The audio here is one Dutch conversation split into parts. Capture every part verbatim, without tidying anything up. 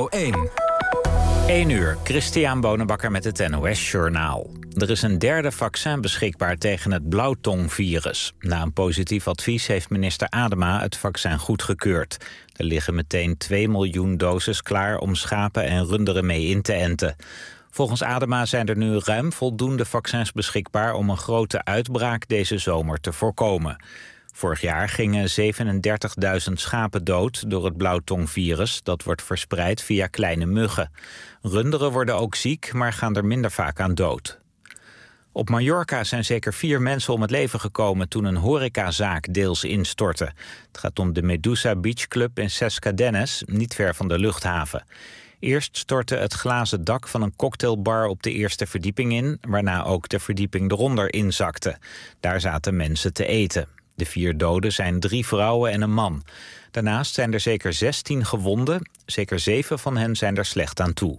Radio één. één uur, Christian Bonenbakker met het N O S-journaal. Er is een derde vaccin beschikbaar tegen het blauwtongvirus. Na een positief advies heeft minister Adema het vaccin goedgekeurd. Er liggen meteen twee miljoen doses klaar om schapen en runderen mee in te enten. Volgens Adema zijn er nu ruim voldoende vaccins beschikbaar om een grote uitbraak deze zomer te voorkomen. Vorig jaar gingen zevenendertigduizend schapen dood door het blauwtongvirus. Dat wordt verspreid via kleine muggen. Runderen worden ook ziek, maar gaan er minder vaak aan dood. Op Mallorca zijn zeker vier mensen om het leven gekomen toen een horecazaak deels instortte. Het gaat om de Medusa Beach Club in Sescadenes, niet ver van de luchthaven. Eerst stortte het glazen dak van een cocktailbar op de eerste verdieping in, waarna ook de verdieping eronder inzakte. Daar zaten mensen te eten. De vier doden zijn drie vrouwen en een man. Daarnaast zijn er zeker zestien gewonden. Zeker zeven van hen zijn er slecht aan toe.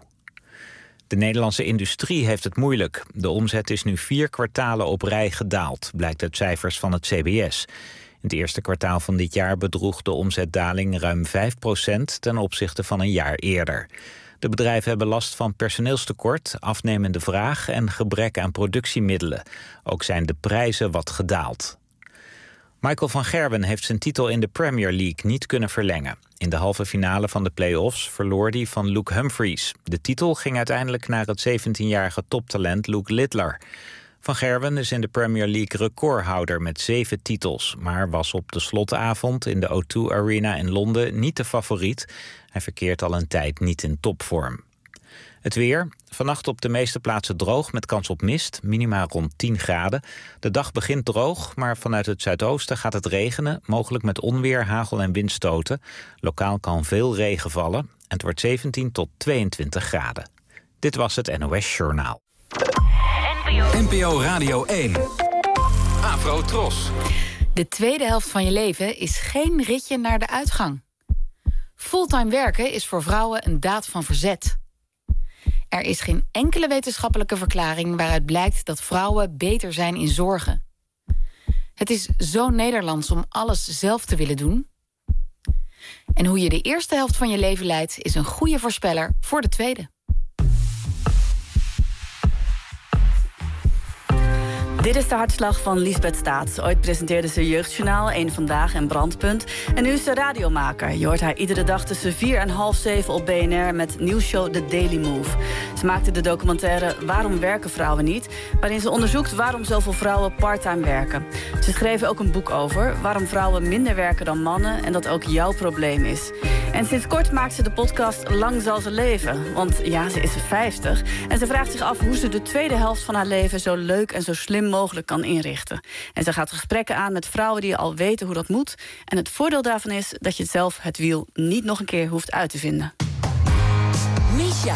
De Nederlandse industrie heeft het moeilijk. De omzet is nu vier kwartalen op rij gedaald, blijkt uit cijfers van het C B S. In het eerste kwartaal van dit jaar bedroeg de omzetdaling ruim vijf procent ten opzichte van een jaar eerder. De bedrijven hebben last van personeelstekort, afnemende vraag en gebrek aan productiemiddelen. Ook zijn de prijzen wat gedaald. Michael van Gerwen heeft zijn titel in de Premier League niet kunnen verlengen. In de halve finale van de play-offs verloor hij van Luke Humphries. De titel ging uiteindelijk naar het zeventienjarige toptalent Luke Littler. Van Gerwen is in de Premier League recordhouder met zeven titels, maar was op de slotavond in de O twee Arena in Londen niet de favoriet. Hij verkeert al een tijd niet in topvorm. Het weer. Vannacht op de meeste plaatsen droog met kans op mist, minima rond tien graden. De dag begint droog, maar vanuit het zuidoosten gaat het regenen, mogelijk met onweer, hagel en windstoten. Lokaal kan veel regen vallen en het wordt zeventien tot tweeëntwintig graden. Dit was het N O S-journaal. N P O Radio één. Afro Tros. De tweede helft van je leven is geen ritje naar de uitgang. Fulltime werken is voor vrouwen een daad van verzet. Er is geen enkele wetenschappelijke verklaring waaruit blijkt dat vrouwen beter zijn in zorgen. Het is zo Nederlands om alles zelf te willen doen. En hoe je de eerste helft van je leven leidt is een goede voorspeller voor de tweede. Dit is de hartslag van Liesbeth Staats. Ooit presenteerde ze Jeugdjournaal, Eén Vandaag en Brandpunt. En nu is ze radiomaker. Je hoort haar iedere dag tussen vier en half zeven op B N R met nieuwsshow The Daily Move. Ze maakte de documentaire Waarom werken vrouwen niet? Waarin ze onderzoekt waarom zoveel vrouwen parttime werken. Ze schreef ook een boek over waarom vrouwen minder werken dan mannen en dat ook jouw probleem is. En sinds kort maakt ze de podcast Lang zal ze leven. Want ja, ze is vijftig. En ze vraagt zich af hoe ze de tweede helft van haar leven zo leuk en zo slim mogelijk kan inrichten. En ze gaat gesprekken aan met vrouwen die al weten hoe dat moet. En het voordeel daarvan is dat je zelf het wiel niet nog een keer hoeft uit te vinden. Misha.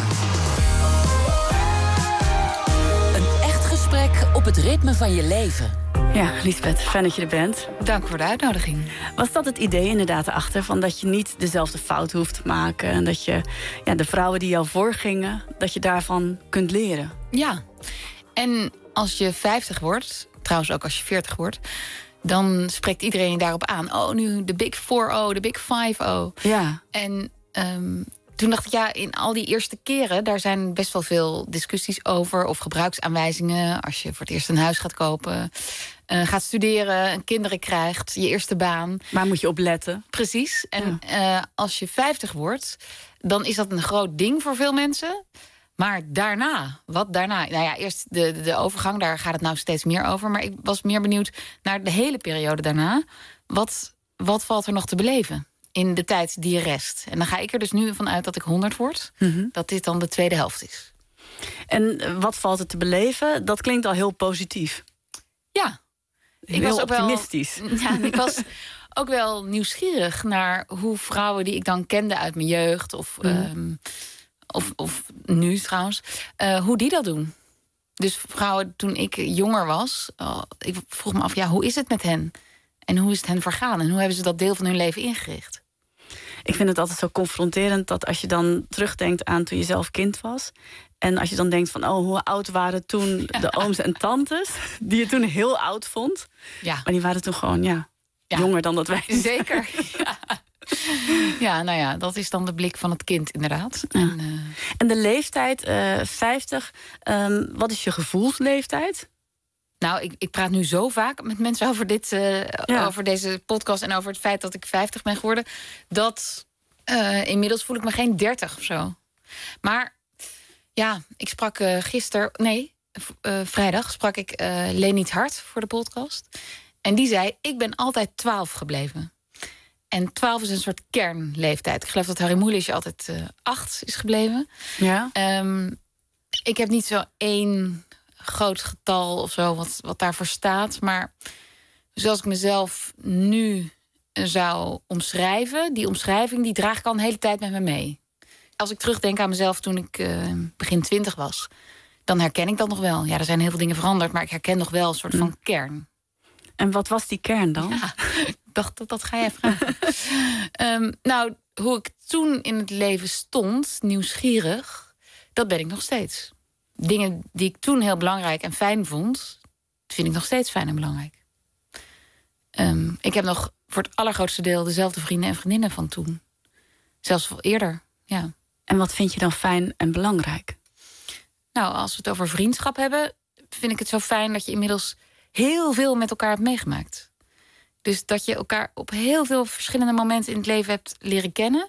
Een echt gesprek op het ritme van je leven. Ja, Liesbeth, fijn dat je er bent. Dank voor de uitnodiging. Was dat het idee inderdaad erachter? Van dat je niet dezelfde fout hoeft te maken. En dat je ja, de vrouwen die jou voorgingen, dat je daarvan kunt leren. Ja, en als je vijftig wordt, trouwens ook als je veertig wordt, dan spreekt iedereen je daarop aan. Oh, nu de Big Four O, de Big Five O. Ja. En um, toen dacht ik, ja, in al die eerste keren, daar zijn best wel veel discussies over. Of gebruiksaanwijzingen, als je voor het eerst een huis gaat kopen, uh, gaat studeren, kinderen krijgt, je eerste baan. Waar moet je op letten? Precies. En ja. uh, als je vijftig wordt, dan is dat een groot ding voor veel mensen. Maar daarna, wat daarna? Nou ja, eerst de, de, de overgang, daar gaat het nou steeds meer over. Maar ik was meer benieuwd naar de hele periode daarna. Wat, wat valt er nog te beleven in de tijd die rest? En dan ga ik er dus nu van uit dat ik honderd word. Mm-hmm. Dat dit dan de tweede helft is. En wat valt er te beleven? Dat klinkt al heel positief. Ja. Ik heel was ook optimistisch. Wel, ja, ik was ook wel nieuwsgierig naar hoe vrouwen die ik dan kende uit mijn jeugd, of, mm. um, of, of nu trouwens, uh, hoe die dat doen. Dus vrouwen toen ik jonger was, uh, ik vroeg me af, ja, hoe is het met hen? En hoe is het hen vergaan? En hoe hebben ze dat deel van hun leven ingericht? Ik vind het altijd zo confronterend dat als je dan terugdenkt aan toen je zelf kind was, en als je dan denkt van, oh, hoe oud waren toen ja. de ooms en tantes, die je toen heel oud vond. Ja. Maar die waren toen gewoon, ja, ja. jonger dan dat wij. Zeker, ja. Ja, nou ja, dat is dan de blik van het kind, inderdaad. Ja. En, uh... en de leeftijd, uh, vijftig, um, wat is je gevoelsleeftijd? Nou, ik, ik praat nu zo vaak met mensen over, dit, uh, ja. over deze podcast... en over het feit dat ik vijftig ben geworden... dat uh, inmiddels voel ik me geen dertig of zo. Maar ja, ik sprak uh, gisteren... Nee, uh, vrijdag sprak ik uh, Leniet Hart voor de podcast. En die zei, ik ben altijd twaalf gebleven. En twaalf is een soort kernleeftijd. Ik geloof dat Harry Mulisch altijd uh, acht is gebleven. Ja. Um, ik heb niet zo één... groot getal of zo, wat, wat daarvoor staat. Maar zoals ik mezelf nu zou omschrijven... die omschrijving die draag ik al een hele tijd met me mee. Als ik terugdenk aan mezelf toen ik uh, begin twintig was... dan herken ik dat nog wel. Ja, er zijn heel veel dingen veranderd... maar ik herken nog wel een soort van kern. En wat was die kern dan? Ja, ik dacht, dat, dat ga je vragen. um, nou, hoe ik toen in het leven stond, nieuwsgierig... dat ben ik nog steeds. Dingen die ik toen heel belangrijk en fijn vond... vind ik nog steeds fijn en belangrijk. Um, ik heb nog voor het allergrootste deel... dezelfde vrienden en vriendinnen van toen. Zelfs veel eerder, ja. En wat vind je dan fijn en belangrijk? Nou, als we het over vriendschap hebben... vind ik het zo fijn dat je inmiddels heel veel met elkaar hebt meegemaakt. Dus dat je elkaar op heel veel verschillende momenten in het leven hebt leren kennen...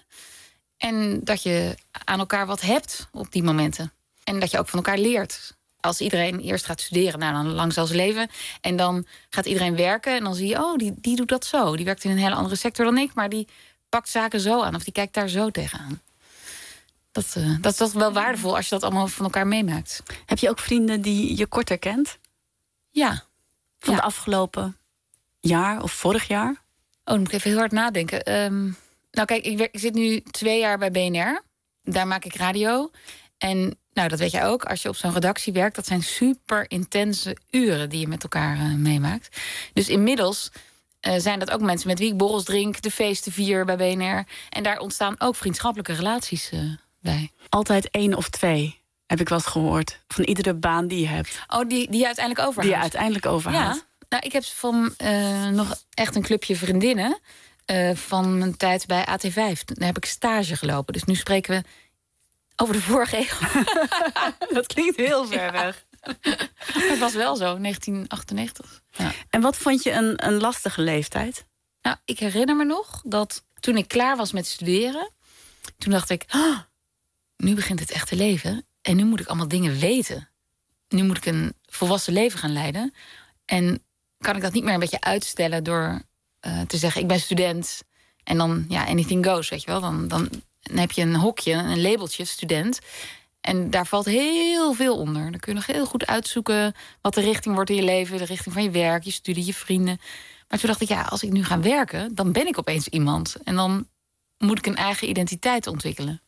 en dat je aan elkaar wat hebt op die momenten... En dat je ook van elkaar leert. Als iedereen eerst gaat studeren, nou, dan lang zal ze leven. En dan gaat iedereen werken en dan zie je... oh, die, die doet dat zo. Die werkt in een hele andere sector dan ik... maar die pakt zaken zo aan of die kijkt daar zo tegenaan. Dat, uh, dat is toch wel waardevol als je dat allemaal van elkaar meemaakt. Heb je ook vrienden die je korter kent? Ja. Van ja. de afgelopen jaar of vorig jaar? Oh, dan moet ik even heel hard nadenken. Um, nou kijk, ik, werk, ik zit nu twee jaar bij B N R. Daar maak ik radio... En nou, dat weet jij ook, als je op zo'n redactie werkt... dat zijn super intense uren die je met elkaar uh, meemaakt. Dus inmiddels uh, zijn dat ook mensen met wie ik borrels drink... de feesten vier bij B N R. En daar ontstaan ook vriendschappelijke relaties uh, bij. Altijd één of twee, heb ik wel eens gehoord. Van iedere baan die je hebt. Oh, die, die je uiteindelijk overhoudt? Die je uiteindelijk overhoudt. Ja, nou, ik heb van uh, nog echt een clubje vriendinnen... Uh, van mijn tijd bij A T vijf. Daar heb ik stage gelopen. Dus nu spreken we... over de vorige eeuw. Dat klinkt heel ver ja. weg. Het was wel zo, negentien achtennegentig. Ja. En wat vond je een, een lastige leeftijd? Nou, ik herinner me nog dat toen ik klaar was met studeren... toen dacht ik, oh, nu begint het echte leven... en nu moet ik allemaal dingen weten. Nu moet ik een volwassen leven gaan leiden. En kan ik dat niet meer een beetje uitstellen door uh, te zeggen... ik ben student en dan, ja, anything goes, weet je wel. Dan... dan Dan heb je een hokje, een labeltje, student. En daar valt heel veel onder. Dan kun je nog heel goed uitzoeken wat de richting wordt in je leven. De richting van je werk, je studie, je vrienden. Maar toen dacht ik, ja, als ik nu ga werken... dan ben ik opeens iemand. En dan moet ik een eigen identiteit ontwikkelen.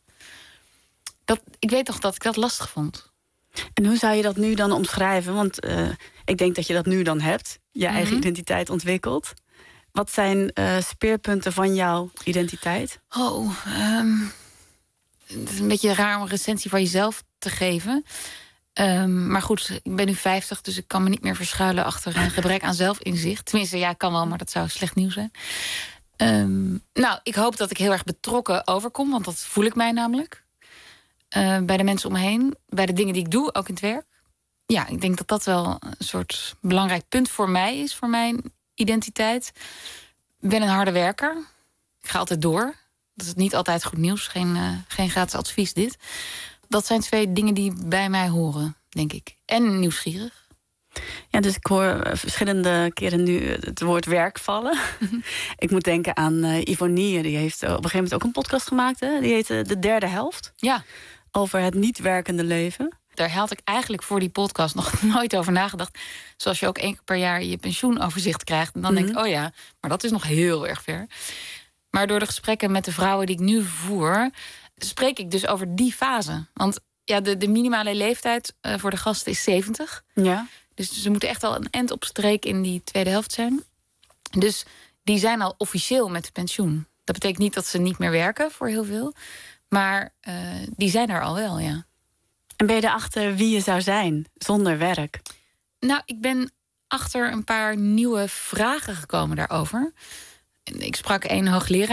Dat, ik weet toch dat ik dat lastig vond. En hoe zou je dat nu dan omschrijven? Want uh, ik denk dat je dat nu dan hebt. Je mm-hmm. eigen identiteit ontwikkeld. Wat zijn uh, speerpunten van jouw identiteit? Oh, um, het is een beetje raar om een recensie van jezelf te geven. Um, maar goed, ik ben nu vijftig, dus ik kan me niet meer verschuilen achter een gebrek aan zelfinzicht. Tenminste, ja, ik kan wel, maar dat zou slecht nieuws zijn. Um, nou, ik hoop dat ik heel erg betrokken overkom, want dat voel ik mij namelijk. Uh, bij de mensen om me heen, bij de dingen die ik doe, ook in het werk. Ja, ik denk dat dat wel een soort belangrijk punt voor mij is, voor mijn identiteit. Ik ben een harde werker. Ik ga altijd door. Dat is niet altijd goed nieuws. Geen, uh, geen gratis advies dit. Dat zijn twee dingen die bij mij horen, denk ik. En nieuwsgierig. Ja, dus ik hoor verschillende keren nu het woord werk vallen. Mm-hmm. Ik moet denken aan uh, Ivonie. Die heeft op een gegeven moment ook een podcast gemaakt. Hè? Die heet uh, De Derde Helft. Ja. Over het niet werkende leven. Daar had ik eigenlijk voor die podcast nog nooit over nagedacht. Zoals je ook één keer per jaar je pensioenoverzicht krijgt. En dan mm-hmm. denk ik, oh ja, maar dat is nog heel erg ver. Maar door de gesprekken met de vrouwen die ik nu voer... spreek ik dus over die fase. Want ja, de, de minimale leeftijd uh, voor de gasten is zeventig. Ja. Dus ze moeten echt al een end op streek in die tweede helft zijn. Dus die zijn al officieel met pensioen. Dat betekent niet dat ze niet meer werken voor heel veel. Maar uh, die zijn er al wel, ja. En ben je erachter wie je zou zijn zonder werk? Nou, ik ben achter een paar nieuwe vragen gekomen daarover. Ik sprak een hoogleraar,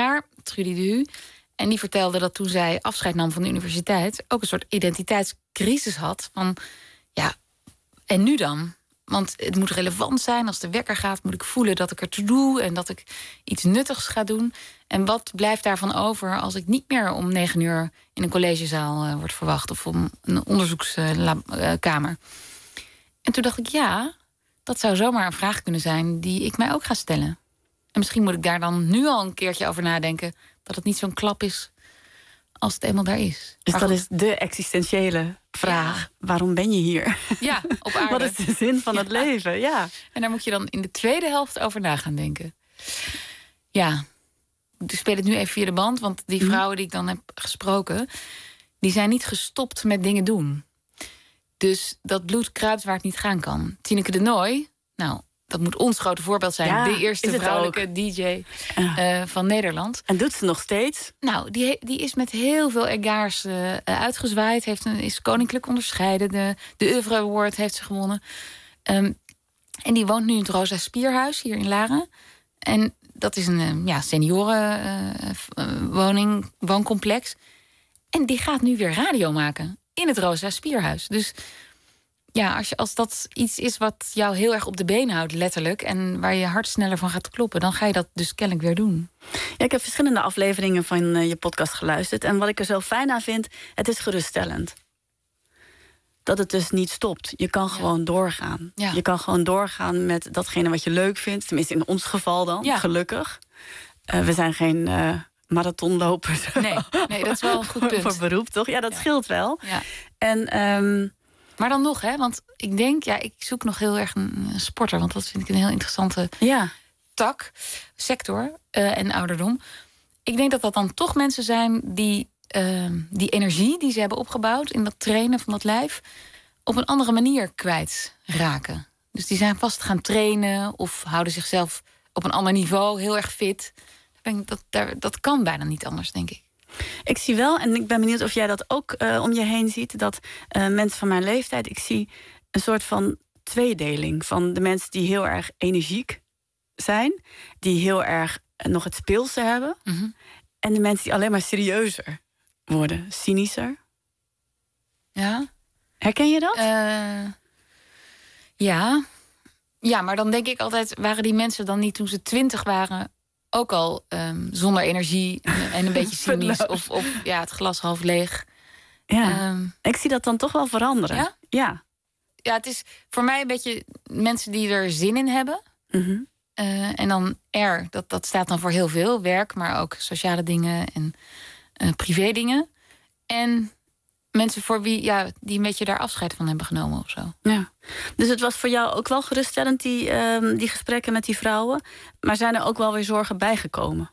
Trudy de Hu. En die vertelde dat toen zij afscheid nam van de universiteit... ook een soort identiteitscrisis had. Van, ja, en nu dan? Want het moet relevant zijn. Als de wekker gaat, moet ik voelen dat ik ertoe doe... en dat ik iets nuttigs ga doen. En wat blijft daarvan over als ik niet meer om negen uur... in een collegezaal uh, word verwacht... of om een onderzoekskamer? Uh, en toen dacht ik, ja, dat zou zomaar een vraag kunnen zijn... die ik mij ook ga stellen. En misschien moet ik daar dan nu al een keertje over nadenken... dat het niet zo'n klap is als het eenmaal daar is. Dus maar dat goed. is de existentiële vraag. Ja. Waarom ben je hier? Ja, op aarde. Wat is de zin van het ja. leven? Ja. En daar moet je dan in de tweede helft over na gaan denken. Ja, ik speel het nu even via de band... want die vrouwen die ik dan heb gesproken... die zijn niet gestopt met dingen doen. Dus dat bloed kruipt waar het niet gaan kan. Tineke de Nooi, nou... dat moet ons grote voorbeeld zijn. Ja, de eerste vrouwelijke ook. D J uh, van Nederland. En doet ze nog steeds? Nou, die, die is met heel veel egaars uh, uitgezwaaid. Heeft een, is koninklijk onderscheiden. De, de Oeuvre Award heeft ze gewonnen. Um, en die woont nu in het Rosa Spierhuis hier in Laren. En dat is een uh, ja, seniorenwoning, uh, wooncomplex. En die gaat nu weer radio maken in het Rosa Spierhuis. Dus... ja, als, je, als dat iets is wat jou heel erg op de been houdt, letterlijk... en waar je hart sneller van gaat kloppen... dan ga je dat dus kennelijk weer doen. Ja, ik heb verschillende afleveringen van uh, je podcast geluisterd... en wat ik er zo fijn aan vind, het is geruststellend. Dat het dus niet stopt. Je kan gewoon ja. doorgaan. Ja. Je kan gewoon doorgaan met datgene wat je leuk vindt. Tenminste, in ons geval dan, ja. gelukkig. Uh, we zijn geen... Uh, marathonlopers. Nee, nee, dat is wel een goed punt. Voor beroep, toch? Ja, dat ja. scheelt wel. Ja. En... Um, maar dan nog, hè? Want ik denk, ja, ik zoek nog heel erg een sporter... want dat vind ik een heel interessante ja. tak, sector uh, en ouderdom. Ik denk dat dat dan toch mensen zijn die uh, die energie die ze hebben opgebouwd... in dat trainen van dat lijf, op een andere manier kwijtraken. Dus die zijn vast gaan trainen of houden zichzelf op een ander niveau heel erg fit. Dat, dat, dat kan bijna niet anders, denk ik. Ik zie wel, en ik ben benieuwd of jij dat ook uh, om je heen ziet... dat uh, mensen van mijn leeftijd, ik zie een soort van tweedeling... van de mensen die heel erg energiek zijn... die heel erg uh, nog het speelse hebben... Mm-hmm. en de mensen die alleen maar serieuzer worden, cynischer. Ja. Herken je dat? Uh, ja. Ja, maar dan denk ik altijd... waren die mensen dan niet toen ze twintig waren... ook al um, zonder energie en een beetje cynisch... of, of ja, het glas half leeg. Ja, um, ik zie dat dan toch wel veranderen. Ja? Ja. Ja, het is voor mij een beetje mensen die er zin in hebben. Mm-hmm. Uh, en dan R, dat, dat staat dan voor heel veel. Werk, maar ook sociale dingen en uh, privé dingen. En mensen voor wie, ja, die een beetje daar afscheid van hebben genomen of zo. Ja. Dus het was voor jou ook wel geruststellend, die, uh, die gesprekken met die vrouwen. Maar zijn er ook wel weer zorgen bijgekomen?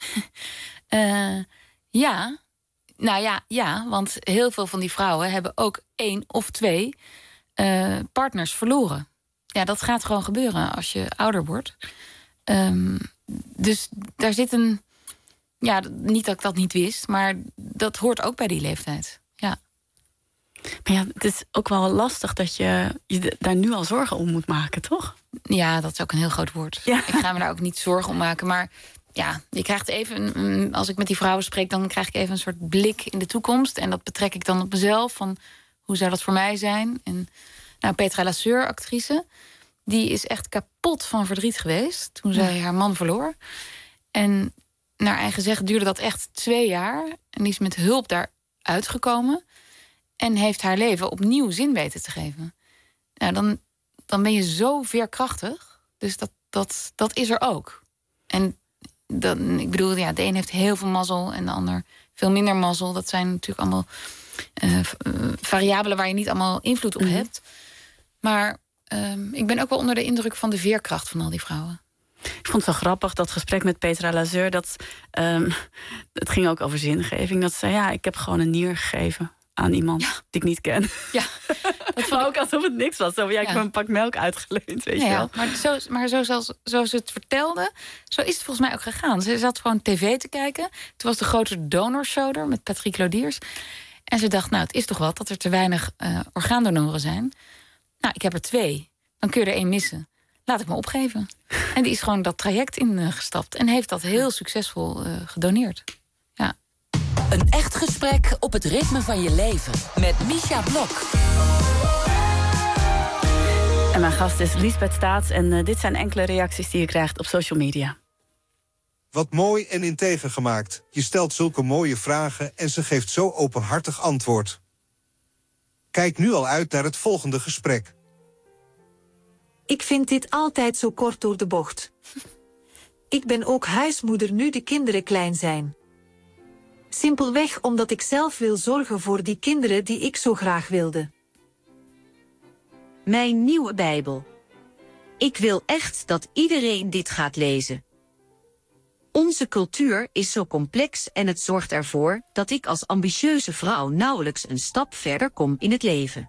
uh, ja. Nou ja, ja, want heel veel van die vrouwen hebben ook één of twee uh, partners verloren. Ja, dat gaat gewoon gebeuren als je ouder wordt. Um, dus daar zit een... Ja, niet dat ik dat niet wist, maar dat hoort ook bij die leeftijd. Ja. Maar ja, het is ook wel lastig dat je je daar nu al zorgen om moet maken, toch? Ja, dat is ook een heel groot woord. Ja. Ik ga me daar ook niet zorgen om maken, maar... ja, je krijgt even, als ik met die vrouwen spreek... dan krijg ik even een soort blik in de toekomst. En dat betrek ik dan op mezelf. Van, hoe zou dat voor mij zijn? En nou, Petra Lasseur, actrice... die is echt kapot van verdriet geweest... toen zij haar man verloor. En naar eigen zeggen duurde dat echt twee jaar. En die is met hulp daar uitgekomen... en heeft haar leven opnieuw zin weten te geven. Nou, dan, dan ben je zo veerkrachtig. Dus dat, dat, dat is er ook. En... Dan, ik bedoel, ja, de een heeft heel veel mazzel en de ander veel minder mazzel. Dat zijn natuurlijk allemaal uh, variabelen waar je niet allemaal invloed op mm-hmm. hebt. Maar uh, ik ben ook wel onder de indruk van de veerkracht van al die vrouwen. Ik vond het wel grappig, dat gesprek met Petra Lasseur. Dat, um, het ging ook over zingeving. Dat ze zei, ja, ik heb gewoon een nier gegeven aan iemand ja. die ik niet ken. Ja, dat vond ik ook alsof het niks was. Zo, ja, ik ja. heb een pak melk uitgeleend, weet ja, je wel. Ja, maar zo, maar zo zoals, zoals ze het vertelde, zo is het volgens mij ook gegaan. Ze zat gewoon tv te kijken. Toen was de grote donorshow er met Patrick Lodiers. En ze dacht, nou, het is toch wat dat er te weinig uh, orgaandonoren zijn. Nou, ik heb er twee. Dan kun je er één missen. Laat ik me opgeven. En die is gewoon dat traject ingestapt. En heeft dat heel succesvol uh, gedoneerd. Een echt gesprek op het ritme van je leven. Met Misha Blok. En mijn gast is Liesbeth Staats. En uh, dit zijn enkele reacties die je krijgt op social media. Wat mooi en integer gemaakt. Je stelt zulke mooie vragen en ze geeft zo openhartig antwoord. Kijk nu al uit naar het volgende gesprek. Ik vind dit altijd zo kort door de bocht. Ik ben ook huismoeder nu de kinderen klein zijn. Simpelweg omdat ik zelf wil zorgen voor die kinderen die ik zo graag wilde. Mijn nieuwe Bijbel. Ik wil echt dat iedereen dit gaat lezen. Onze cultuur is zo complex en het zorgt ervoor dat ik als ambitieuze vrouw nauwelijks een stap verder kom in het leven.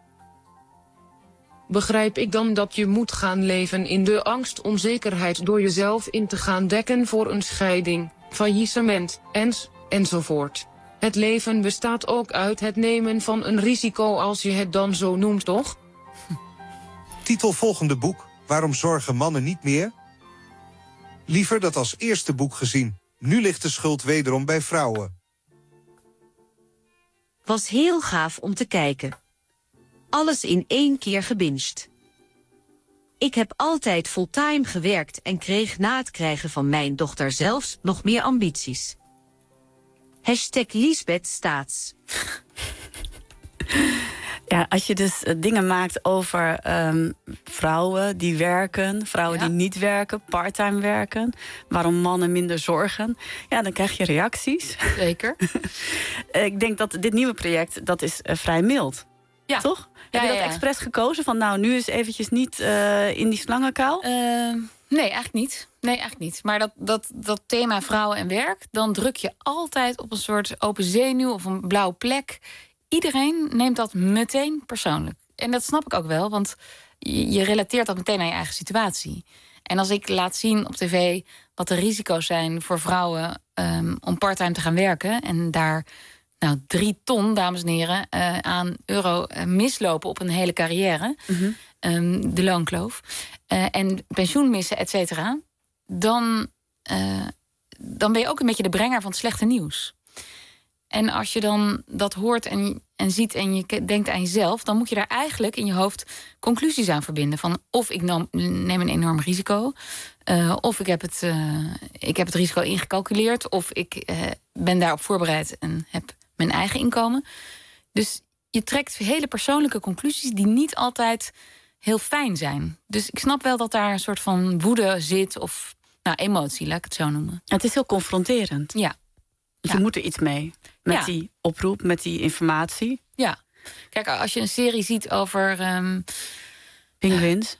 Begrijp ik dan dat je moet gaan leven in de angst onzekerheid door jezelf in te gaan dekken voor een scheiding, faillissement, ens, enzovoort. Het leven bestaat ook uit het nemen van een risico als je het dan zo noemt, toch? Titel volgende boek. Waarom zorgen mannen niet meer? Liever dat als eerste boek gezien. Nu ligt de schuld wederom bij vrouwen. Was heel gaaf om te kijken. Alles in één keer gebinged. Ik heb altijd fulltime gewerkt en kreeg na het krijgen van mijn dochter zelfs nog meer ambities. Hashtag Liesbeth Staats. Ja, als je dus uh, dingen maakt over um, vrouwen die werken, vrouwen ja. die niet werken, parttime werken, waarom mannen minder zorgen, ja, dan krijg je reacties. Zeker. Ik denk dat dit nieuwe project, dat is uh, vrij mild. Ja. Toch? Ja, Heb je dat ja, ja. expres gekozen? Van nou, nu is eventjes niet uh, in die slangenkuil? Uh, nee, eigenlijk niet. Nee, eigenlijk niet. Maar dat, dat, dat thema vrouwen en werk, dan druk je altijd op een soort open zenuw of een blauwe plek. Iedereen neemt dat meteen persoonlijk. En dat snap ik ook wel, want je, je relateert dat meteen aan je eigen situatie. En als ik laat zien op tv wat de risico's zijn voor vrouwen um, om parttime te gaan werken en daar nou, drie ton, dames en heren, uh, aan euro uh, mislopen op een hele carrière, mm-hmm. um, de loonkloof, uh, en pensioen missen, et cetera, dan, uh, dan ben je ook een beetje de brenger van het slechte nieuws. En als je dan dat hoort en, en ziet en je denkt aan jezelf, dan moet je daar eigenlijk in je hoofd conclusies aan verbinden. Van of ik neem een enorm risico, uh, of ik heb, het, uh, ik heb het risico ingecalculeerd, of ik uh, ben daarop voorbereid en heb mijn eigen inkomen. Dus je trekt hele persoonlijke conclusies die niet altijd heel fijn zijn. Dus ik snap wel dat daar een soort van woede zit, of nou, emotie, laat ik het zo noemen. Het is heel confronterend. Ja. Dus ja. je moet er iets mee. Met ja. die oproep, met die informatie. Ja. Kijk, als je een serie ziet over Um, Pinguïns.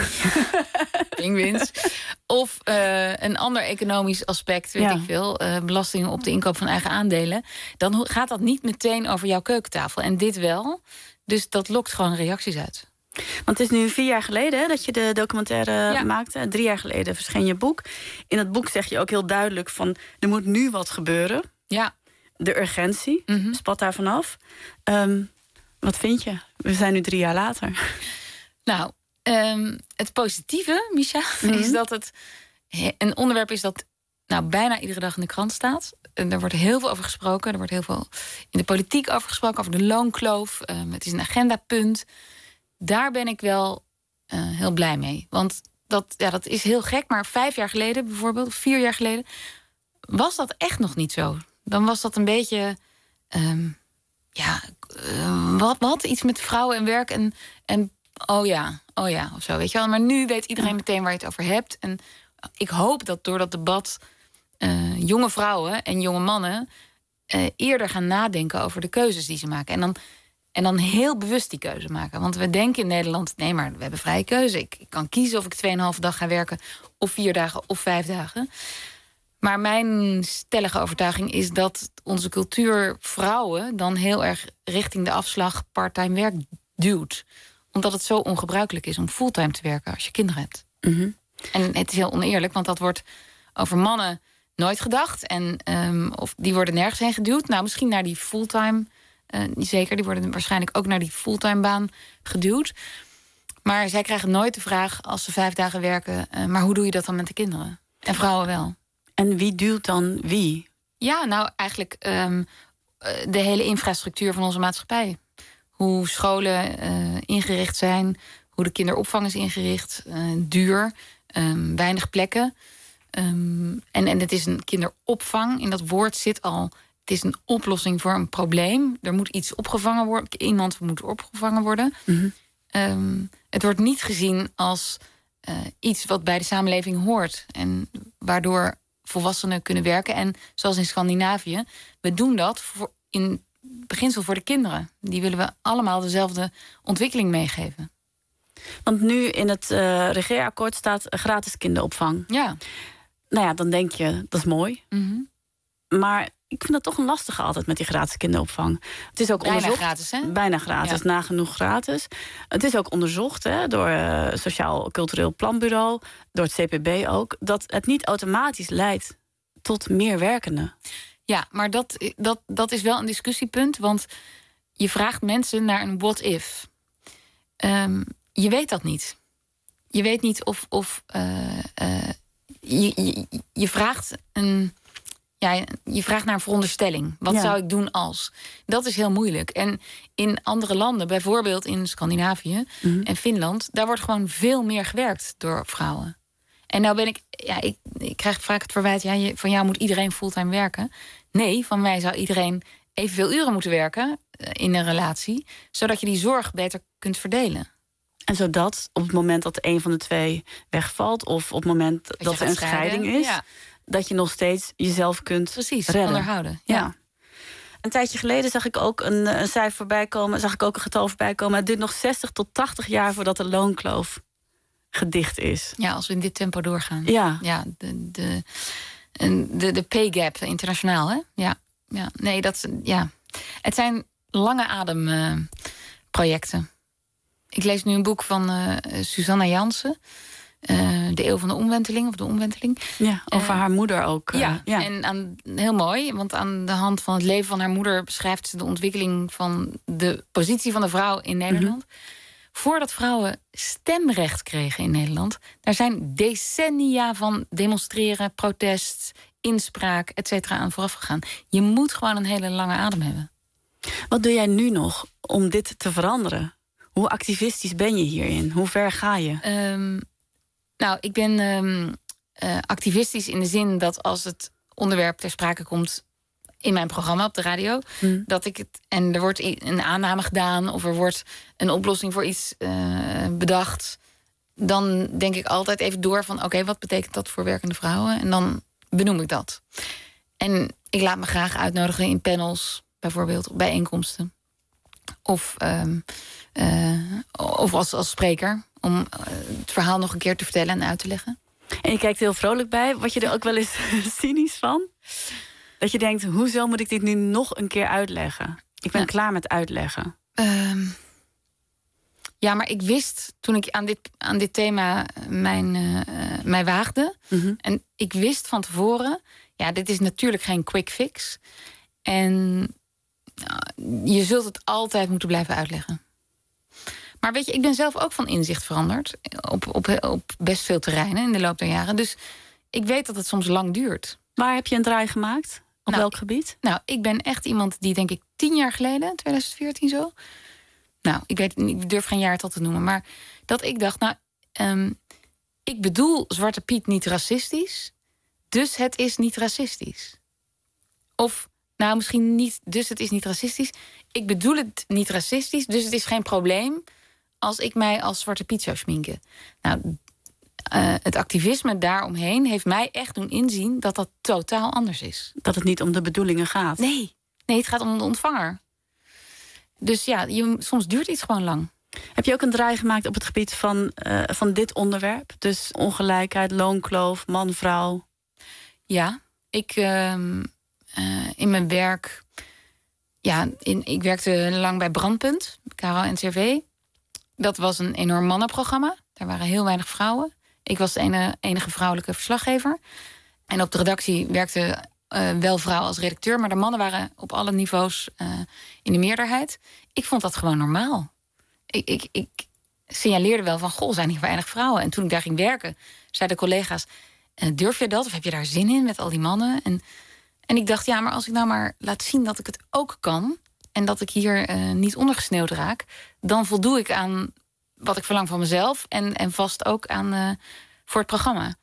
Pinguïns. Of uh, een ander economisch aspect, weet ja. ik veel. Uh, belastingen op de inkoop van eigen aandelen. Dan gaat dat niet meteen over jouw keukentafel. En dit wel. Dus dat lokt gewoon reacties uit. Want het is nu vier jaar geleden hè, dat je de documentaire ja. maakte. Drie jaar geleden verscheen je boek. In het boek zeg je ook heel duidelijk van, er moet nu wat gebeuren. Ja. De urgentie, mm-hmm. spat daar vanaf. Um, wat vind je? We zijn nu drie jaar later. Nou, um, het positieve, Misha, mm-hmm. is dat het een onderwerp is dat nou, bijna iedere dag in de krant staat. En er wordt heel veel over gesproken. Er wordt heel veel in de politiek over gesproken, over de loonkloof. Um, het is een agendapunt. Daar ben ik wel uh, heel blij mee. Want dat, ja, dat is heel gek. Maar vijf jaar geleden bijvoorbeeld, vier jaar geleden, was dat echt nog niet zo. Dan was dat een beetje, um, ja, uh, wat, wat iets met vrouwen en werk en, en oh ja, oh ja, of zo, weet je wel. Maar nu weet iedereen meteen waar je het over hebt. En ik hoop dat door dat debat uh, jonge vrouwen en jonge mannen uh, eerder gaan nadenken over de keuzes die ze maken. En dan, en dan heel bewust die keuze maken. Want we denken in Nederland, nee, maar we hebben vrije keuze. Ik, ik kan kiezen of ik tweeënhalve dag ga werken, of vier dagen, of vijf dagen. Maar mijn stellige overtuiging is dat onze cultuur vrouwen dan heel erg richting de afslag parttime werk duwt. Omdat het zo ongebruikelijk is om fulltime te werken als je kinderen hebt. Mm-hmm. En het is heel oneerlijk, want dat wordt over mannen nooit gedacht. En um, of die worden nergens heen geduwd. Nou, misschien naar die fulltime, uh, zeker, die worden waarschijnlijk ook naar die fulltime baan geduwd. Maar zij krijgen nooit de vraag als ze vijf dagen werken, uh, maar hoe doe je dat dan met de kinderen? En vrouwen wel. En wie duwt dan wie? Ja, nou eigenlijk um, de hele infrastructuur van onze maatschappij. Hoe scholen uh, ingericht zijn, hoe de kinderopvang is ingericht. Uh, duur, um, weinig plekken. Um, en, en het is een kinderopvang. In dat woord zit al, het is een oplossing voor een probleem. Er moet iets opgevangen worden, iemand moet opgevangen worden. Mm-hmm. Um, het wordt niet gezien als uh, iets wat bij de samenleving hoort. En waardoor volwassenen kunnen werken. En zoals in Scandinavië, we doen dat voor, in beginsel voor de kinderen. Die willen we allemaal dezelfde ontwikkeling meegeven. Want nu in het uh, regeerakkoord staat gratis kinderopvang. Ja. Nou ja, dan denk je, dat is mooi. Mm-hmm. Maar ik vind dat toch een lastige altijd met die gratis kinderopvang. Het is ook bijna onderzocht. gratis, hè? Bijna gratis, ja. Nagenoeg gratis. Het is ook onderzocht hè, door het uh, Sociaal Cultureel Planbureau, door het C P B ook, dat het niet automatisch leidt tot meer werkenden. Ja, maar dat, dat, dat is wel een discussiepunt, want je vraagt mensen naar een what if. Um, je weet dat niet. Je weet niet of... of uh, uh, je, je, je vraagt een... Ja, je vraagt naar een veronderstelling. Wat ja. zou ik doen als? Dat is heel moeilijk. En in andere landen, bijvoorbeeld in Scandinavië mm-hmm. en Finland, daar wordt gewoon veel meer gewerkt door vrouwen. En nou ben ik, ja, ik, ik krijg vaak het verwijt, ja, je, van jou moet iedereen fulltime werken. Nee, van mij zou iedereen evenveel uren moeten werken in een relatie, zodat je die zorg beter kunt verdelen. En zodat op het moment dat een van de twee wegvalt, of op het moment dat, dat er een scheiding is, ja. dat je nog steeds jezelf kunt Precies, redden. onderhouden. Ja. ja. Een tijdje geleden zag ik ook een, een cijfer voorbij komen, zag ik ook een getal voorbij komen. Het duurt nog zestig tot tachtig jaar voordat de loonkloof gedicht is. Ja, als we in dit tempo doorgaan. Ja. Ja, de, de, de, de pay gap internationaal, hè? Ja, ja. Nee, dat ja. Het zijn lange adem uh, projecten. Ik lees nu een boek van uh, Susanna Jansen. Uh, de eeuw van de omwenteling, of de omwenteling. Ja, over uh, haar moeder ook. Uh, ja, ja, en aan, heel mooi, want aan de hand van het leven van haar moeder beschrijft ze de ontwikkeling van de positie van de vrouw in Nederland. Mm-hmm. Voordat vrouwen stemrecht kregen in Nederland, daar zijn decennia van demonstreren, protest, inspraak, et cetera aan vooraf gegaan. Je moet gewoon een hele lange adem hebben. Wat doe jij nu nog om dit te veranderen? Hoe activistisch ben je hierin? Hoe ver ga je? Um, nou, ik ben um, uh, activistisch in de zin dat als het onderwerp ter sprake komt in mijn programma op de radio, hmm. dat ik het en er wordt een aanname gedaan of er wordt een oplossing voor iets uh, bedacht, dan denk ik altijd even door van oké, okay, wat betekent dat voor werkende vrouwen? En dan benoem ik dat. En ik laat me graag uitnodigen in panels, bijvoorbeeld op bijeenkomsten. Of, um, uh, of als, als spreker, om uh, het verhaal nog een keer te vertellen en uit te leggen. En je kijkt heel vrolijk bij. Word je er ook wel eens cynisch van? Dat je denkt, hoezo moet ik dit nu nog een keer uitleggen? Ik ben ja. klaar met uitleggen. Um, ja, maar ik wist toen ik aan dit, aan dit thema mijn, uh, mij waagde. Mm-hmm. En ik wist van tevoren, ja, dit is natuurlijk geen quick fix. En uh, je zult het altijd moeten blijven uitleggen. Maar weet je, ik ben zelf ook van inzicht veranderd. Op, op, op best veel terreinen in de loop der jaren. Dus ik weet dat het soms lang duurt. Waar heb je een draai gemaakt? Op nou, welk gebied? Nou, ik ben echt iemand die, denk ik, tien jaar geleden, twintig veertien zo. Nou, ik, weet, ik durf geen jaartal te noemen. Maar dat ik dacht, nou, um, ik bedoel Zwarte Piet niet racistisch. Dus het is niet racistisch. Of, nou, misschien niet, dus het is niet racistisch. Ik bedoel het niet racistisch, dus het is geen probleem als ik mij als Zwarte Piet zou schminken. Nou, uh, het activisme daaromheen heeft mij echt doen inzien dat dat totaal anders is. Dat het niet om de bedoelingen gaat? Nee, nee, het gaat om de ontvanger. Dus ja, je, soms duurt iets gewoon lang. Heb je ook een draai gemaakt op het gebied van, uh, van dit onderwerp? Dus ongelijkheid, loonkloof, man-vrouw? Ja, ik uh, uh, in mijn werk... Ja, in, ik werkte lang bij Brandpunt, K R O N C R V. Dat was een enorm mannenprogramma. Daar waren heel weinig vrouwen. Ik was de ene, enige vrouwelijke verslaggever. En op de redactie werkte uh, wel vrouwen als redacteur, maar de mannen waren op alle niveaus uh, in de meerderheid. Ik vond dat gewoon normaal. Ik, ik, ik signaleerde wel van, goh, zijn hier weinig vrouwen. En toen ik daar ging werken, zeiden collega's, uh, durf je dat? Of heb je daar zin in met al die mannen? En En ik dacht, ja, maar als ik nou maar laat zien dat ik het ook kan... en dat ik hier uh, niet ondergesneeuwd raak... dan voldoe ik aan wat ik verlang van mezelf... en, en vast ook aan uh, voor het programma.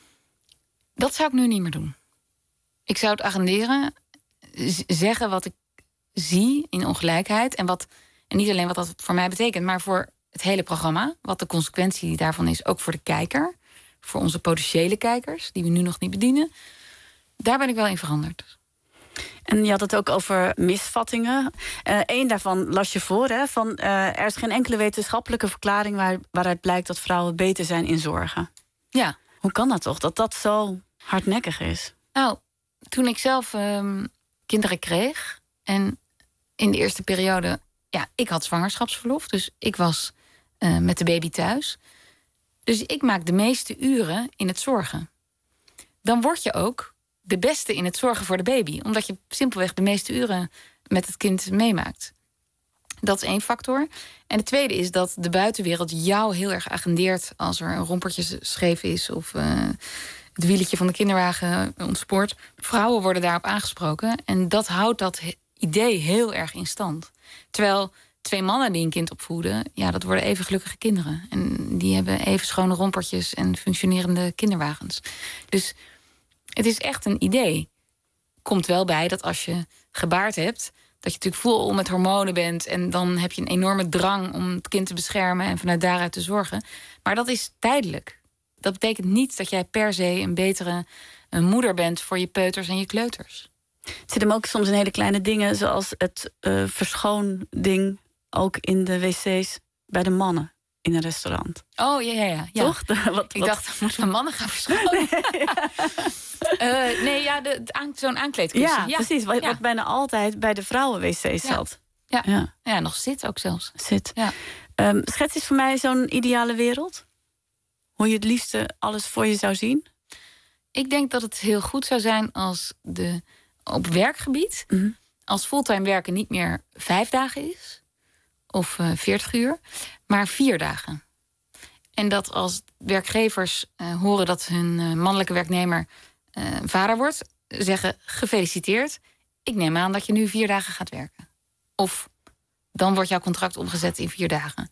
Dat zou ik nu niet meer doen. Ik zou het agenderen, z- zeggen wat ik zie in ongelijkheid... en, wat, en niet alleen wat dat voor mij betekent... maar voor het hele programma, wat de consequentie daarvan is... ook voor de kijker, voor onze potentiële kijkers... die we nu nog niet bedienen... daar ben ik wel in veranderd. En je had het ook over misvattingen. Eén uh, daarvan las je voor, hè, van uh, er is geen enkele wetenschappelijke verklaring... Waar, waaruit blijkt dat vrouwen beter zijn in zorgen. Ja. Hoe kan dat toch, dat dat zo hardnekkig is? Nou, toen ik zelf um, kinderen kreeg... en in de eerste periode... ja, ik had zwangerschapsverlof, dus ik was uh, met de baby thuis. Dus ik maak de meeste uren in het zorgen. Dan word je ook de beste in het zorgen voor de baby. Omdat je simpelweg de meeste uren met het kind meemaakt. Dat is één factor. En de tweede is dat de buitenwereld jou heel erg agendeert... als er een rompertje scheef is of uh, het wieletje van de kinderwagen ontspoort. Vrouwen worden daarop aangesproken. En dat houdt dat idee heel erg in stand. Terwijl twee mannen die een kind opvoeden... ja, dat worden even gelukkige kinderen. En die hebben even schone rompertjes en functionerende kinderwagens. Dus het is echt een idee. Komt wel bij dat als je gebaard hebt... dat je natuurlijk vol met hormonen bent... en dan heb je een enorme drang om het kind te beschermen... en vanuit daaruit te zorgen. Maar dat is tijdelijk. Dat betekent niet dat jij per se een betere een moeder bent... voor je peuters en je kleuters. Het zit hem ook soms in hele kleine dingen... zoals het uh, verschoonding ook in de wc's bij de mannen in een restaurant. Oh, ja, ja, ja. ja. Toch? wat, Ik wat... dacht, dat moeten we mannen gaan verschonen. Nee, ja. uh, nee, ja, de, de aan, zo'n aankleedkussen. Ja, ja, precies. Wat, ja. wat bijna altijd bij de vrouwen-wc's ja. zat. Ja. Ja. ja, nog zit ook zelfs. Zit. Ja. Um, schets eens voor mij zo'n ideale wereld. Hoe je het liefste alles voor je zou zien. Ik denk dat het heel goed zou zijn als de op werkgebied... Mm-hmm. als fulltime werken niet meer vijf dagen is... of uh, veertig uur, maar vier dagen. En dat als werkgevers uh, horen dat hun uh, mannelijke werknemer uh, vader wordt... zeggen, gefeliciteerd, ik neem aan dat je nu vier dagen gaat werken. Of dan wordt jouw contract omgezet in vier dagen.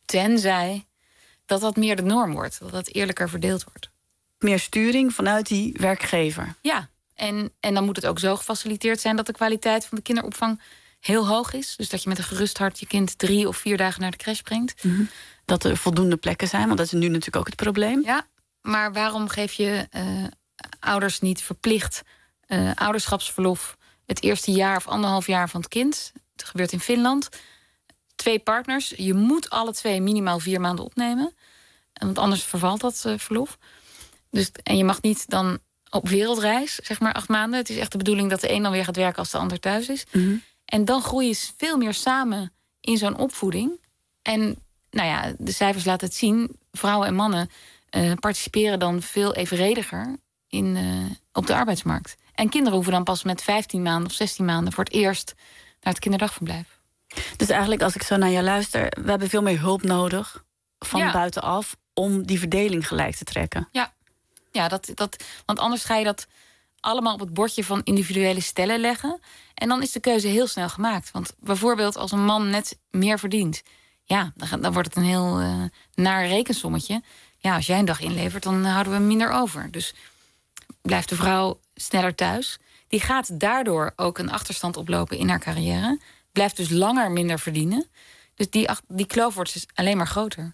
Tenzij dat dat meer de norm wordt, dat dat eerlijker verdeeld wordt. Meer sturing vanuit die werkgever. Ja, en, en dan moet het ook zo gefaciliteerd zijn... dat de kwaliteit van de kinderopvang heel hoog is. Dus dat je met een gerust hart je kind drie of vier dagen naar de crash brengt. Mm-hmm. Dat er voldoende plekken zijn, want dat is nu natuurlijk ook het probleem. Ja, maar waarom geef je uh, ouders niet verplicht uh, ouderschapsverlof... het eerste jaar of anderhalf jaar van het kind? Het gebeurt in Finland. Twee partners, je moet alle twee minimaal vier maanden opnemen. Want anders vervalt dat uh, verlof. Dus, en je mag niet dan op wereldreis, zeg maar acht maanden. Het is echt de bedoeling dat de een dan weer gaat werken als de ander thuis is. Mm-hmm. En dan groei je veel meer samen in zo'n opvoeding. En nou ja, de cijfers laten het zien. Vrouwen en mannen uh, participeren dan veel evenrediger in, uh, op de arbeidsmarkt. En kinderen hoeven dan pas met vijftien maanden of zestien maanden... voor het eerst naar het kinderdagverblijf. Dus eigenlijk, als ik zo naar jou luister... we hebben veel meer hulp nodig van ja. buitenaf... om die verdeling gelijk te trekken. Ja, ja dat, dat, want anders ga je dat allemaal op het bordje van individuele stellen leggen. En dan is de keuze heel snel gemaakt. Want bijvoorbeeld als een man net meer verdient... ja, dan, dan wordt het een heel uh, naar rekensommetje. Ja, als jij een dag inlevert, dan houden we minder over. Dus blijft de vrouw sneller thuis. Die gaat daardoor ook een achterstand oplopen in haar carrière. Blijft dus langer minder verdienen. Dus die, die kloof wordt dus alleen maar groter.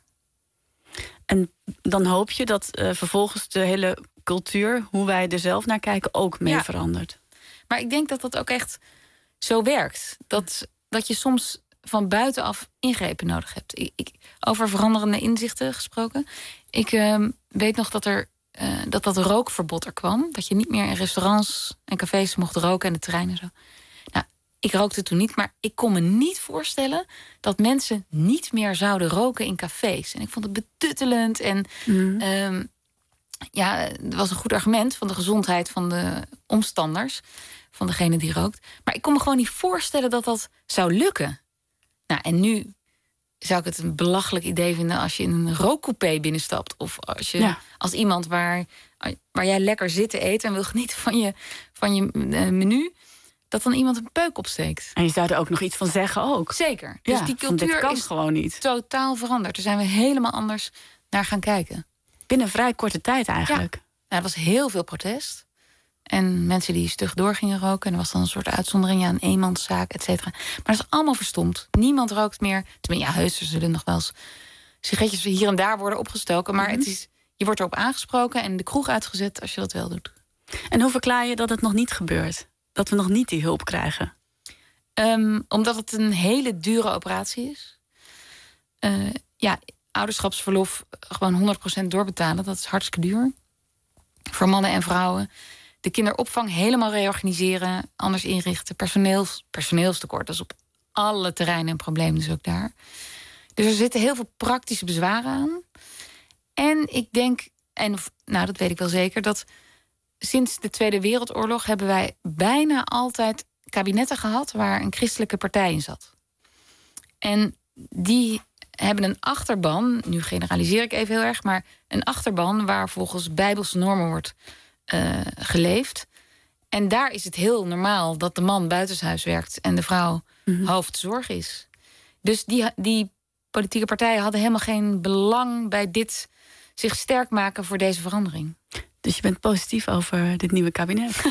En dan hoop je dat uh, vervolgens de hele cultuur... hoe wij er zelf naar kijken, ook mee ja. verandert. Maar ik denk dat dat ook echt zo werkt. Dat, dat je soms van buitenaf ingrepen nodig hebt. Ik, ik, over veranderende inzichten gesproken. Ik uh, weet nog dat er uh, dat, dat rookverbod er kwam. Dat je niet meer in restaurants en cafés mocht roken en de treinen zo. Nou, ik rookte toen niet, maar ik kon me niet voorstellen... dat mensen niet meer zouden roken in cafés. En ik vond het betuttelend. En mm. um, ja, er was een goed argument van de gezondheid van de omstanders... van degene die rookt. Maar ik kon me gewoon niet voorstellen dat dat zou lukken. Nou, en nu zou ik het een belachelijk idee vinden als je in een rookcoupé binnenstapt. Of als je ja. als iemand waar, waar jij lekker zit te eten en wil genieten van je, van je uh, menu, dat dan iemand een peuk opsteekt. En je zou er ook nog iets van zeggen ook. Zeker. Dus ja, die cultuur kan is gewoon niet. Totaal veranderd. Daar zijn we helemaal anders naar gaan kijken. Binnen een vrij korte tijd eigenlijk. Ja. Ja, er was heel veel protest. En mensen die stug door gingen roken. En er was dan een soort uitzondering, ja, een eenmanszaak, et cetera. Maar dat is allemaal verstomd. Niemand rookt meer. Tenminste, ja, heus, er zullen nog wel eens sigaretjes hier en daar worden opgestoken. Maar mm-hmm. het is, je wordt erop aangesproken en de kroeg uitgezet als je dat wel doet. En hoe verklaar je dat het nog niet gebeurt? Dat we nog niet die hulp krijgen? Um, omdat het een hele dure operatie is. Uh, ja, ouderschapsverlof gewoon honderd procent doorbetalen. Dat is hartstikke duur. Voor mannen en vrouwen. De kinderopvang helemaal reorganiseren. Anders inrichten. Personeels, personeelstekort. Dat is op alle terreinen een probleem. Dus ook daar. Dus er zitten heel veel praktische bezwaren aan. En ik denk, en nou dat weet ik wel zeker, dat sinds de Tweede Wereldoorlog hebben wij bijna altijd kabinetten gehad waar een christelijke partij in zat. En die hebben een achterban, nu generaliseer ik even heel erg, maar een achterban waar volgens bijbelse normen wordt uh, geleefd. En daar is het heel normaal dat de man buitenshuis werkt en de vrouw mm-hmm. hoofdzorg is. Dus die, die politieke partijen hadden helemaal geen belang bij dit zich sterk maken voor deze verandering. Dus je bent positief over dit nieuwe kabinet?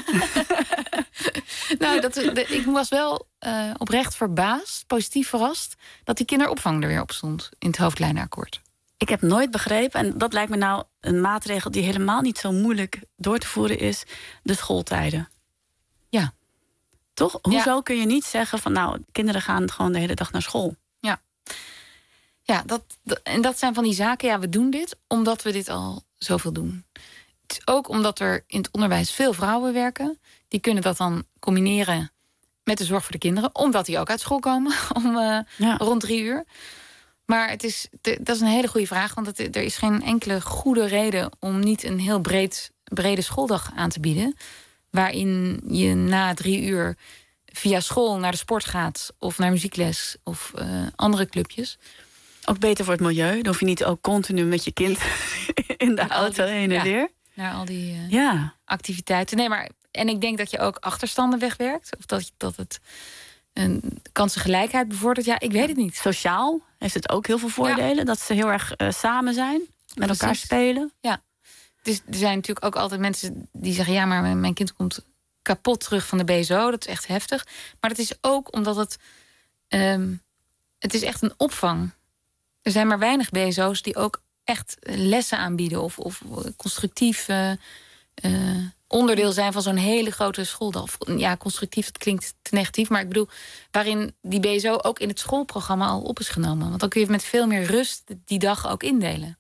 Nou, dat, de, ik was wel uh, oprecht verbaasd, positief verrast, dat die kinderopvang er weer op stond in het hoofdlijnenakkoord. Ik heb nooit begrepen, en dat lijkt me nou een maatregel die helemaal niet zo moeilijk door te voeren is, de schooltijden. Ja. Toch? Hoezo ja. kun je niet zeggen van nou, kinderen gaan gewoon de hele dag naar school? Ja. Ja, dat, dat, en dat zijn van die zaken, ja, we doen dit omdat we dit al zoveel doen. Het is ook omdat er in het onderwijs veel vrouwen werken. Die kunnen dat dan combineren met de zorg voor de kinderen, omdat die ook uit school komen om uh, ja. rond drie uur. Maar het is, dat is een hele goede vraag, want het, er is geen enkele goede reden om niet een heel breed, brede schooldag aan te bieden, waarin je na drie uur via school naar de sport gaat of naar muziekles of uh, andere clubjes. Ook beter voor het milieu. Dan hoef je niet ook continu met je kind in de auto heen en ja, weer. Naar al die uh, ja. activiteiten. Nee, maar en ik denk dat je ook achterstanden wegwerkt. Of dat, dat het een kansengelijkheid bevordert. Ja, ik weet het niet. Sociaal heeft het ook heel veel voordelen. Ja. Dat ze heel erg uh, samen zijn. Met Precies. elkaar spelen. Ja. Dus er zijn natuurlijk ook altijd mensen die zeggen, ja, maar mijn kind komt kapot terug van de B S O. Dat is echt heftig. Maar dat is ook omdat het um, het is echt een opvang. Er zijn maar weinig B S O's die ook echt lessen aanbieden of, of constructief uh, uh, onderdeel zijn van zo'n hele grote schooldag. Ja, constructief, dat klinkt te negatief, maar ik bedoel, waarin die B S O ook in het schoolprogramma al op is genomen. Want dan kun je met veel meer rust die dag ook indelen.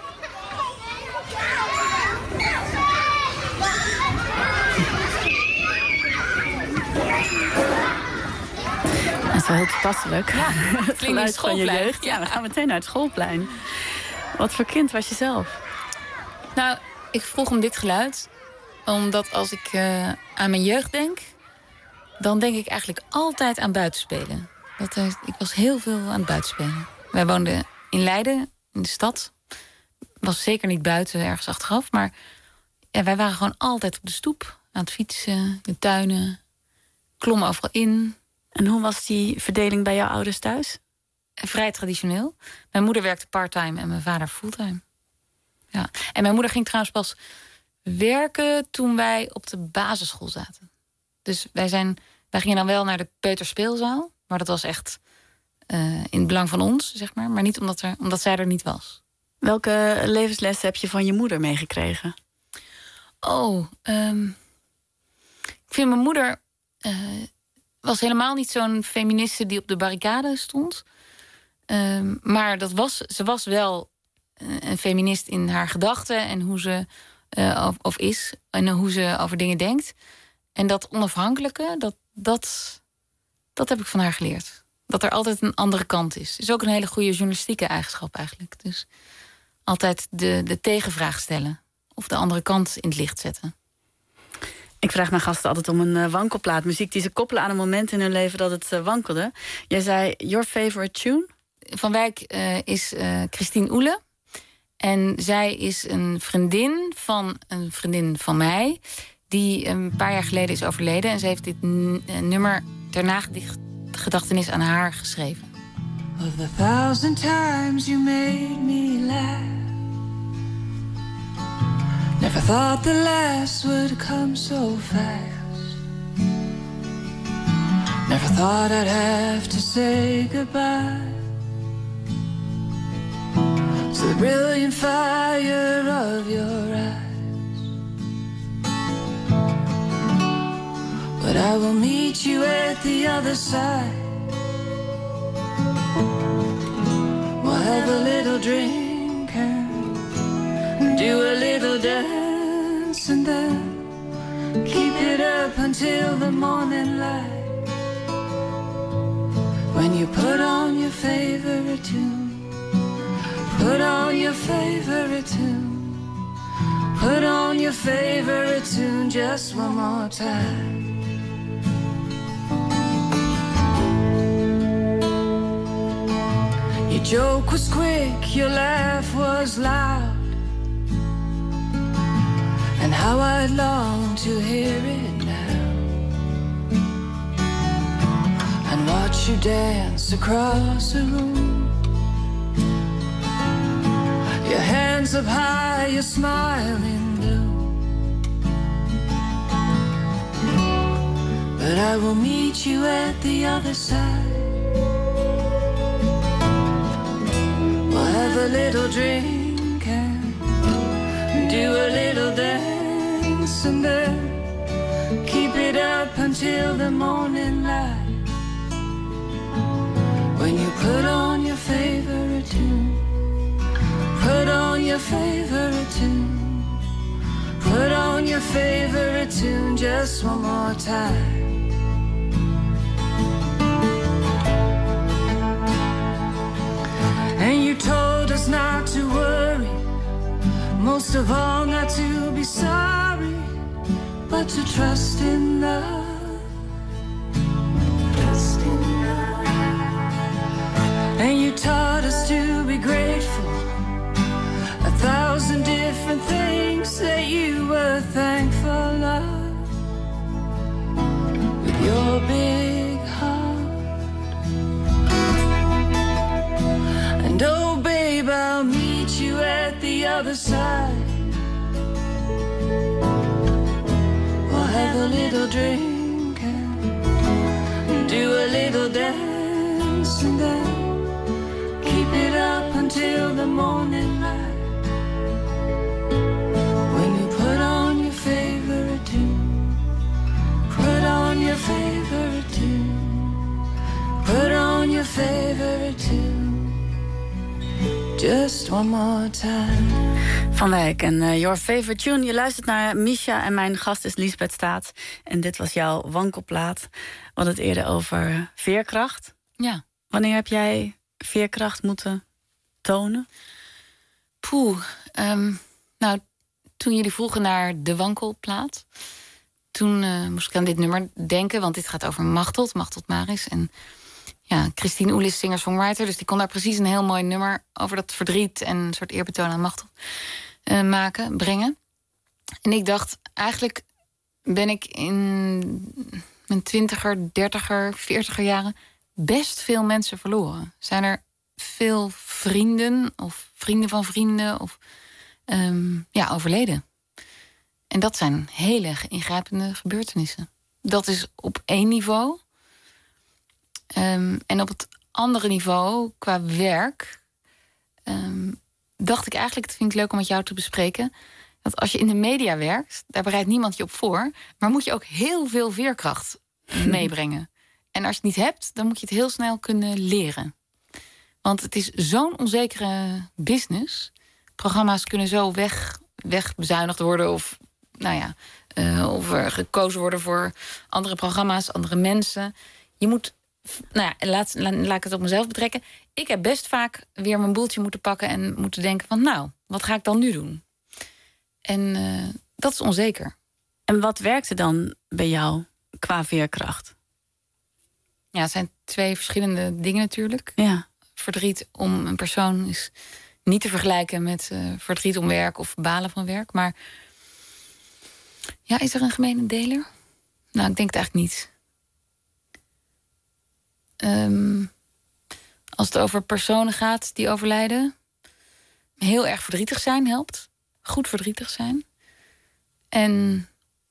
Dat is wel heel toepasselijk. Ja, het klinkt van je jeugd. Ja, we gaan meteen naar het schoolplein. Wat voor kind was je zelf? Nou, ik vroeg om dit geluid. Omdat als ik uh, aan mijn jeugd denk, dan denk ik eigenlijk altijd aan buitenspelen. Dat, uh, ik was heel veel aan het buitenspelen. Wij woonden in Leiden, in de stad. Was zeker niet buiten, ergens achteraf. Maar ja, wij waren gewoon altijd op de stoep. Aan het fietsen, de tuinen. Klommen overal in. En hoe was die verdeling bij jouw ouders thuis? Vrij traditioneel. Mijn moeder werkte part-time en mijn vader fulltime. Ja. En mijn moeder ging trouwens pas werken toen wij op de basisschool zaten. Dus wij, zijn, wij gingen dan wel naar de peuterspeelzaal. Maar dat was echt uh, in het belang van ons, zeg maar. Maar niet omdat, er, omdat zij er niet was. Welke levenslessen heb je van je moeder meegekregen? Oh, um, ik vind mijn moeder Uh, was helemaal niet zo'n feministe die op de barricade stond. Um, maar dat was, ze was wel een feminist in haar gedachten en hoe ze, uh, of, of is, en hoe ze over dingen denkt. En dat onafhankelijke, dat, dat, dat heb ik van haar geleerd. Dat er altijd een andere kant is. Is ook een hele goede journalistieke eigenschap eigenlijk. Dus altijd de, de tegenvraag stellen. Of de andere kant in het licht zetten. Ik vraag mijn gasten altijd om een uh, wankelplaat. Muziek die ze koppelen aan een moment in hun leven dat het uh, wankelde. Jij zei, your favorite tune? van Wijk uh, is uh, Christine Oele. En zij is een vriendin van een vriendin van mij, die een paar jaar geleden is overleden. En ze heeft dit n- nummer ter nagedachtenis aan haar geschreven. Of the thousand times you made me laugh, never thought the last would come so fast. Never thought I'd have to say goodbye to the brilliant fire of your eyes. But I will meet you at the other side. We'll have a little drink and do a little dance, and then keep it up until the morning light, when you put on your favorite tune. Put on your favorite tune. Put on your favorite tune just one more time. Your joke was quick, your laugh was loud, and how I'd long to hear it now, and watch you dance across the room. Your hands up high, you're smiling blue. But I will meet you at the other side. We'll have a little drink and do a little dance, and then keep it up until the morning light, when you put on your favorite tune. Put on your favorite tune. Put on your favorite tune just one more time. And you told us not to worry, most of all not to be sorry, but to trust in love. Trust in love. And you taught us to be grateful, a thousand different things that you were thankful of, with your big heart. And oh babe, I'll meet you at the other side. We'll have a little drink and do a little dance, and then keep it up until the morning light, put on your favorite tune. Put on your favorite tune. Put on your favorite tune. Just one more time. Van Wijk en uh, Your Favorite Tune. Je luistert naar Misha en mijn gast is Liesbeth Staats. En dit was jouw wankelplaat. We hadden het eerder over veerkracht. Ja. Wanneer heb jij veerkracht moeten tonen? Poeh, um, nou... Toen jullie vroegen naar de wankelplaat, toen uh, moest ik aan dit nummer denken, want dit gaat over Machteld, Machteld Maris. En ja, Christine Oele is singer-songwriter, dus die kon daar precies een heel mooi nummer over dat verdriet en een soort eerbetoon aan Machteld uh, maken, brengen. En ik dacht, eigenlijk ben ik in mijn twintiger, dertiger, veertiger jaren best veel mensen verloren. Zijn er veel vrienden of vrienden van vrienden of Um, ja, overleden. En dat zijn hele ingrijpende gebeurtenissen. Dat is op één niveau. Um, en op het andere niveau, qua werk, um, dacht ik eigenlijk, dat vind ik leuk om met jou te bespreken, dat als je in de media werkt, daar bereidt niemand je op voor, maar moet je ook heel veel veerkracht meebrengen. En als je het niet hebt, dan moet je het heel snel kunnen leren. Want het is zo'n onzekere business. Programma's kunnen zo weg, wegbezuinigd worden of, nou ja, uh, of er gekozen worden voor andere programma's, andere mensen. Je moet, nou ja, laat, laat, laat ik het op mezelf betrekken. Ik heb best vaak weer mijn boeltje moeten pakken en moeten denken van, nou, wat ga ik dan nu doen? En uh, dat is onzeker. En wat werkte dan bij jou qua veerkracht? Ja, het zijn twee verschillende dingen natuurlijk. Ja. verdriet om een persoon is niet te vergelijken met uh, verdriet om werk of balen van werk. Maar ja, is er een gemene deler? Nou, ik denk het eigenlijk niet. Um, als het over personen gaat die overlijden, heel erg verdrietig zijn helpt. Goed verdrietig zijn. En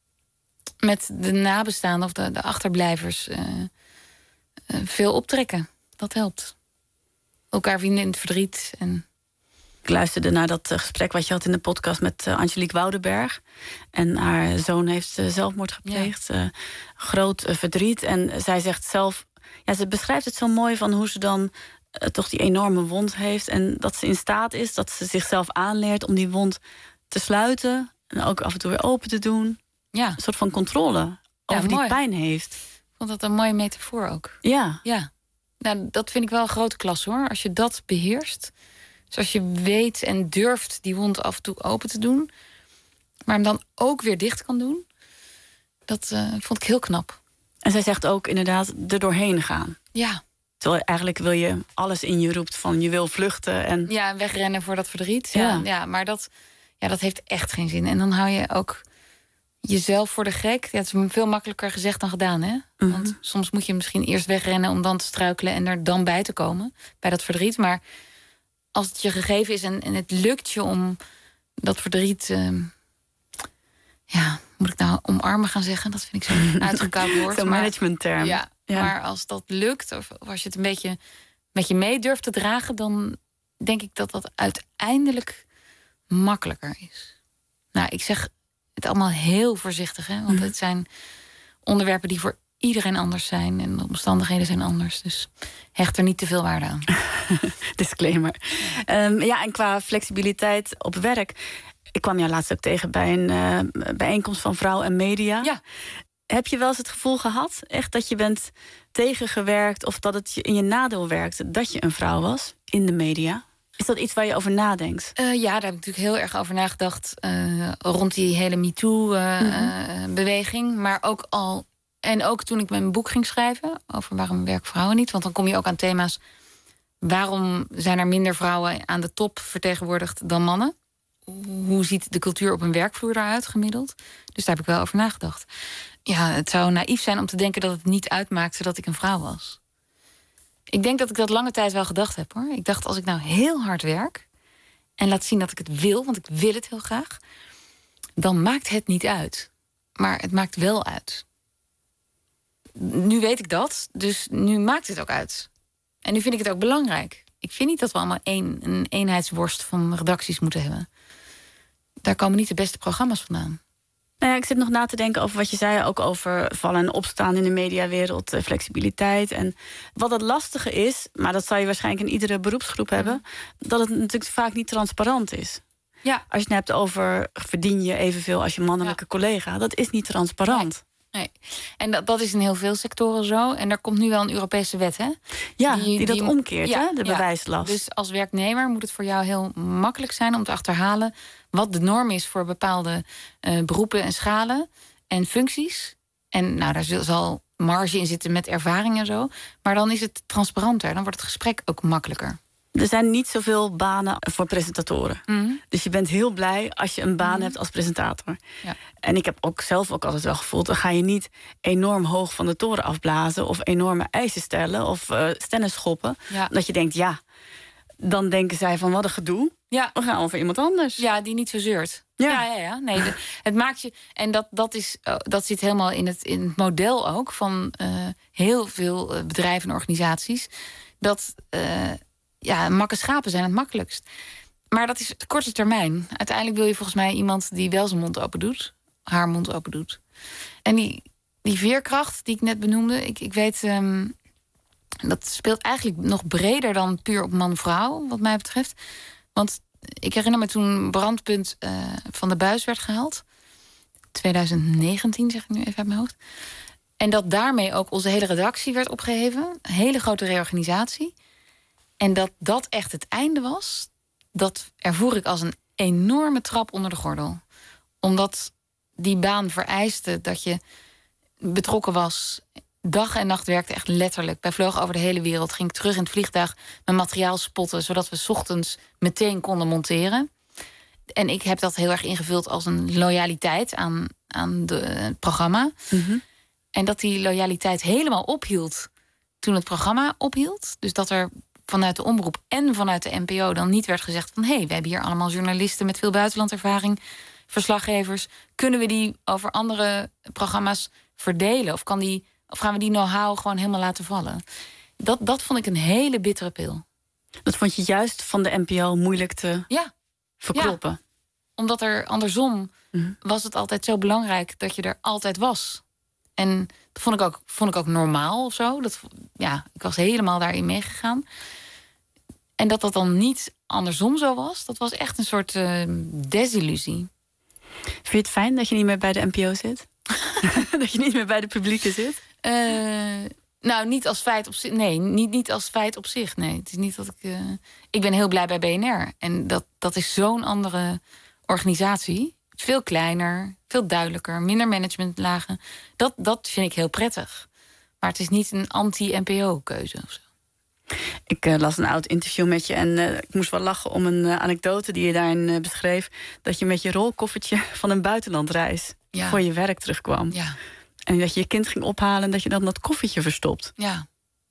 met de nabestaanden of de, de achterblijvers uh, uh, veel optrekken. Dat helpt. Elkaar vinden in het verdriet. En ik luisterde naar dat uh, gesprek wat je had in de podcast met uh, Angelique Woudenberg. En haar zoon heeft uh, zelfmoord gepleegd. Ja. Uh, groot uh, verdriet. En zij zegt zelf, ja, ze beschrijft het zo mooi van hoe ze dan uh, toch die enorme wond heeft. En dat ze in staat is, dat ze zichzelf aanleert om die wond te sluiten. En ook af en toe weer open te doen. Ja. Een soort van controle over ja, die pijn heeft. Ik vond dat een mooie metafoor ook. Ja. Ja. Nou, dat vind ik wel een grote klasse, hoor. Als je dat beheerst. Dus als je weet en durft die wond af en toe open te doen, maar hem dan ook weer dicht kan doen. Dat uh, vond ik heel knap. En zij zegt ook inderdaad er doorheen gaan. Ja. Terwijl eigenlijk wil je alles in je roept van je wil vluchten. En ja, wegrennen voor dat verdriet. Ja, ja, ja maar dat, ja, dat heeft echt geen zin. En dan hou je ook jezelf voor de gek. Ja, het is veel makkelijker gezegd dan gedaan, hè? Mm-hmm. Want soms moet je misschien eerst wegrennen om dan te struikelen en er dan bij te komen. Bij dat verdriet. Maar als het je gegeven is en, en het lukt je om dat verdriet, Uh, ja, moet ik nou omarmen gaan zeggen? Dat vind ik zo'n uitgekoud woord. Zo'n managementterm. Ja, ja, maar als dat lukt, of, of als je het een beetje met je mee durft te dragen, dan denk ik dat dat uiteindelijk makkelijker is. Nou, ik zeg het allemaal heel voorzichtig, hè? Want het zijn onderwerpen die voor iedereen anders zijn en de omstandigheden zijn anders. Dus hecht er niet te veel waarde aan. Disclaimer. Um, ja, en qua flexibiliteit op werk, ik kwam jou laatst ook tegen bij een uh, bijeenkomst van Vrouw en Media. Ja. Heb je wel eens het gevoel gehad, echt dat je bent tegengewerkt of dat het je in je nadeel werkte dat je een vrouw was in de media? Is dat iets waar je over nadenkt? Uh, ja, daar heb ik natuurlijk heel erg over nagedacht uh, rond die hele MeToo-beweging. Uh, mm-hmm. Maar ook al, en ook toen ik mijn boek ging schrijven over waarom werken vrouwen niet. Want dan kom je ook aan thema's, waarom zijn er minder vrouwen aan de top vertegenwoordigd dan mannen? Hoe ziet de cultuur op een werkvloer eruit gemiddeld? Dus daar heb ik wel over nagedacht. Ja, het zou naïef zijn om te denken dat het niet uitmaakte dat ik een vrouw was. Ik denk dat ik dat lange tijd wel gedacht heb, hoor. Ik dacht, als ik nou heel hard werk en laat zien dat ik het wil, want ik wil het heel graag, dan maakt het niet uit. Maar het maakt wel uit. Nu weet ik dat, dus nu maakt het ook uit. En nu vind ik het ook belangrijk. Ik vind niet dat we allemaal één, een eenheidsworst van redacties moeten hebben. Daar komen niet de beste programma's vandaan. Nou ja, ik zit nog na te denken over wat je zei, ook over vallen en opstaan in de mediawereld, flexibiliteit. En wat het lastige is, maar dat zal je waarschijnlijk in iedere beroepsgroep hebben, dat het natuurlijk vaak niet transparant is. Ja. Als je het hebt over verdien je evenveel als je mannelijke ja. collega, dat is niet transparant. Nee. Nee. En dat, dat is in heel veel sectoren zo. En er komt nu wel een Europese wet, hè? Ja, die, die dat die, omkeert, ja, hè? De ja. bewijslast. Dus als werknemer moet het voor jou heel makkelijk zijn om te achterhalen wat de norm is voor bepaalde uh, beroepen en schalen en functies. En nou, daar zal marge in zitten met ervaring en zo. Maar dan is het transparanter. Dan wordt het gesprek ook makkelijker. Er zijn niet zoveel banen voor presentatoren. Mm-hmm. Dus je bent heel blij als je een baan mm-hmm. hebt als presentator. Ja. En ik heb ook zelf ook altijd wel gevoeld, dan ga je niet enorm hoog van de toren afblazen of enorme eisen stellen of uh, stennis schoppen. Ja. Dat je denkt, ja, dan denken zij van wat een gedoe. Ja. We gaan over iemand anders. Ja, die niet zo zeurt. Ja, ja, ja. ja. Nee, de, het maakt je. En dat, dat, is, uh, dat zit helemaal in het, in het model ook van uh, heel veel uh, bedrijven en organisaties. Dat uh, ja, makke schapen zijn het makkelijkst. Maar dat is korte termijn. Uiteindelijk wil je volgens mij iemand die wel zijn mond open doet, haar mond open doet. En die, die veerkracht die ik net benoemde, ik, ik weet, um, dat speelt eigenlijk nog breder dan puur op man-vrouw, wat mij betreft. Want ik herinner me toen Brandpunt uh, van de buis werd gehaald. twintig negentien, zeg ik nu even uit mijn hoofd. En dat daarmee ook onze hele redactie werd opgeheven. Een hele grote reorganisatie. En dat dat echt het einde was, dat ervoer ik als een enorme trap onder de gordel. Omdat die baan vereiste dat je betrokken was dag en nacht werkte, echt letterlijk. Wij vlogen over de hele wereld, ging ik terug in het vliegtuig mijn materiaal spotten, zodat we 's ochtends meteen konden monteren. En ik heb dat heel erg ingevuld als een loyaliteit aan, aan de, het programma. Mm-hmm. En dat die loyaliteit helemaal ophield toen het programma ophield. Dus dat er vanuit de omroep en vanuit de N P O dan niet werd gezegd van, hé, hey, we hebben hier allemaal journalisten met veel buitenlandervaring, verslaggevers. Kunnen we die over andere programma's verdelen? Of, kan die, of gaan we die know-how gewoon helemaal laten vallen? Dat, dat vond ik een hele bittere pil. Dat vond je juist van de N P O moeilijk te ja. verkloppen? Ja. Omdat er andersom Mm-hmm. was het altijd zo belangrijk dat je er altijd was. En dat vond ik ook, vond ik ook normaal of zo. Dat, ja, ik was helemaal daarin meegegaan. En dat dat dan niet andersom zo was, dat was echt een soort uh, desillusie. Vind je het fijn dat je niet meer bij de N P O zit? Dat je niet meer bij de publieke zit? Uh, nou, niet als feit op zich. Nee, niet, niet als feit op zich. Nee, het is niet dat ik. Uh, ik ben heel blij bij B N R. En dat, dat is zo'n andere organisatie. Veel kleiner, veel duidelijker, minder managementlagen. Dat, dat vind ik heel prettig. Maar het is niet een anti-N P O-keuze of zo. Ik uh, las een oud interview met je en uh, ik moest wel lachen om een uh, anekdote die je daarin uh, beschreef. Dat je met je rolkoffertje van een buitenlandreis ja. voor je werk terugkwam. Ja. En dat je je kind ging ophalen en dat je dan dat koffertje verstopt. Ja.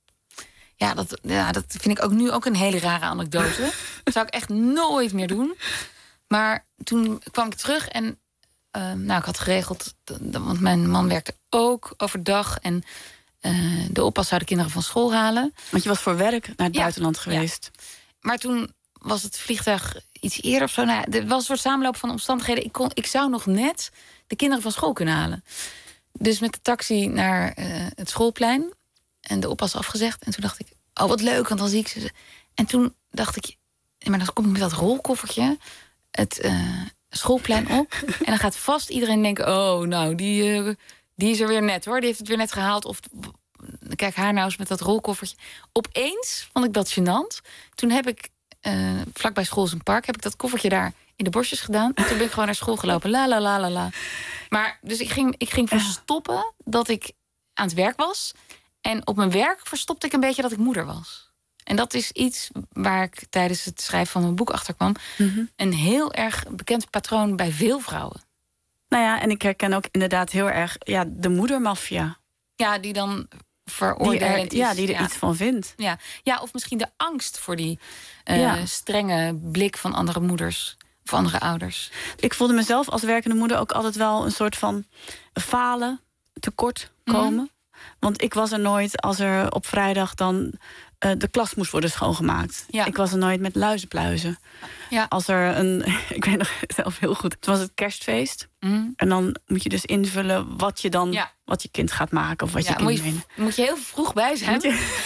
Ja, dat, ja, dat vind ik ook nu ook een hele rare anekdote. Dat zou ik echt nooit meer doen. Maar toen kwam ik terug en uh, nou, ik had geregeld, want mijn man werkte ook overdag en uh, de oppas zou de kinderen van school halen. Want je was voor werk naar het ja, buitenland geweest. Ja. Maar toen was het vliegtuig iets eerder of zo. Nou, er was een soort samenloop van omstandigheden. Ik, kon, ik zou nog net de kinderen van school kunnen halen. Dus met de taxi naar uh, het schoolplein en de oppas afgezegd. En toen dacht ik, oh wat leuk, want dan zie ik ze. En toen dacht ik, maar dan kom ik met dat rolkoffertje het uh, schoolplein op. En dan gaat vast iedereen denken, oh, nou, die, uh, die is er weer net, hoor. Die heeft het weer net gehaald. Of kijk, haar nou eens met dat rolkoffertje. Opeens vond ik dat gênant. Toen heb ik, uh, vlakbij school is een park, heb ik dat koffertje daar in de bosjes gedaan. En toen ben ik gewoon naar school gelopen. La, la, la, la, la. Maar, dus ik ging, ik ging verstoppen dat ik aan het werk was. En op mijn werk verstopte ik een beetje dat ik moeder was. En dat is iets waar ik tijdens het schrijven van mijn boek achter kwam. Mm-hmm. Een heel erg bekend patroon bij veel vrouwen. Nou ja, en ik herken ook inderdaad heel erg ja, de moedermafia. Ja, die dan veroordelend is. Ja, die er ja. iets van vindt. Ja. ja, of misschien de angst voor die uh, ja. strenge blik van andere moeders of andere ouders. Ik voelde mezelf als werkende moeder ook altijd wel een soort van falen, tekort komen. Mm-hmm. Want ik was er nooit als er op vrijdag dan uh, de klas moest worden schoongemaakt. Ja. Ik was er nooit met luizenpluizen. Ja. Als er een, ik weet nog zelf heel goed, het was het kerstfeest. Mm. En dan moet je dus invullen wat je dan, ja. wat je kind gaat maken of wat ja, je kind moet je, meeneemt. moet je heel vroeg bij zijn. Je...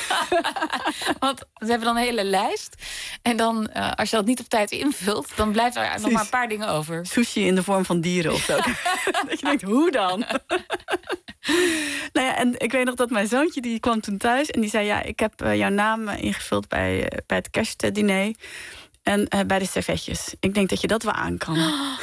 Want ze hebben dan een hele lijst. En dan, uh, als je dat niet op tijd invult, dan blijft er Precies. nog maar een paar dingen over. Sushi in de vorm van dieren of zo. Dat je denkt, hoe dan? Nou ja, en ik weet nog dat mijn zoontje, die kwam toen thuis en die zei, ja, ik heb uh, jouw naam ingevuld bij, uh, bij het kerstdiner en uh, bij de servetjes. Ik denk dat je dat wel aan kan.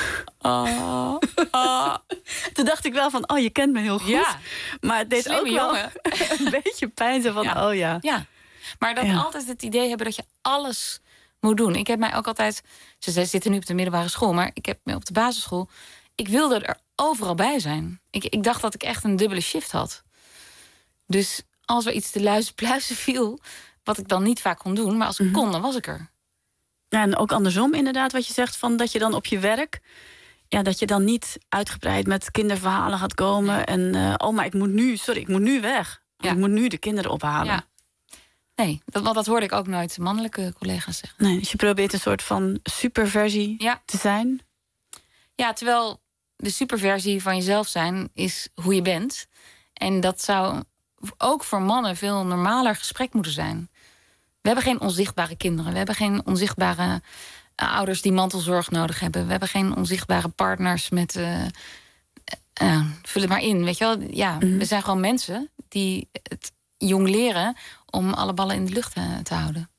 Oh, oh. Toen dacht ik wel van, oh, je kent me heel goed. Ja. Maar het deed Slimme ook wel jongen. een beetje pijn. Zo van, ja. oh ja. Ja, maar dat ja. altijd het idee hebben dat je alles moet doen. Ik heb mij ook altijd, ze zitten nu op de middelbare school, maar ik heb me op de basisschool, ik wilde er overal bij zijn. Ik, ik dacht dat ik echt een dubbele shift had. Dus als er iets te luizenpluizen viel, wat ik dan niet vaak kon doen, maar als ik mm-hmm. kon, dan was ik er. Ja, en ook andersom inderdaad, wat je zegt, van dat je dan op je werk, ja, dat je dan niet uitgebreid met kinderverhalen gaat komen. Nee. En uh, oh, maar ik moet nu, sorry, ik moet nu weg. Ja. Ik moet nu de kinderen ophalen. Ja. Nee, dat, want dat hoorde ik ook nooit mannelijke collega's zeggen. Nee, dus je probeert een soort van superversie ja. te zijn. Ja, terwijl de superversie van jezelf zijn is hoe je bent. En dat zou ook voor mannen veel normaler gesprek moeten zijn. We hebben geen onzichtbare kinderen. We hebben geen onzichtbare uh, ouders die mantelzorg nodig hebben. We hebben geen onzichtbare partners met... Uh, uh, vul het maar in, weet je wel. Ja, mm-hmm. We zijn gewoon mensen die het jong leren om alle ballen in de lucht te, te houden.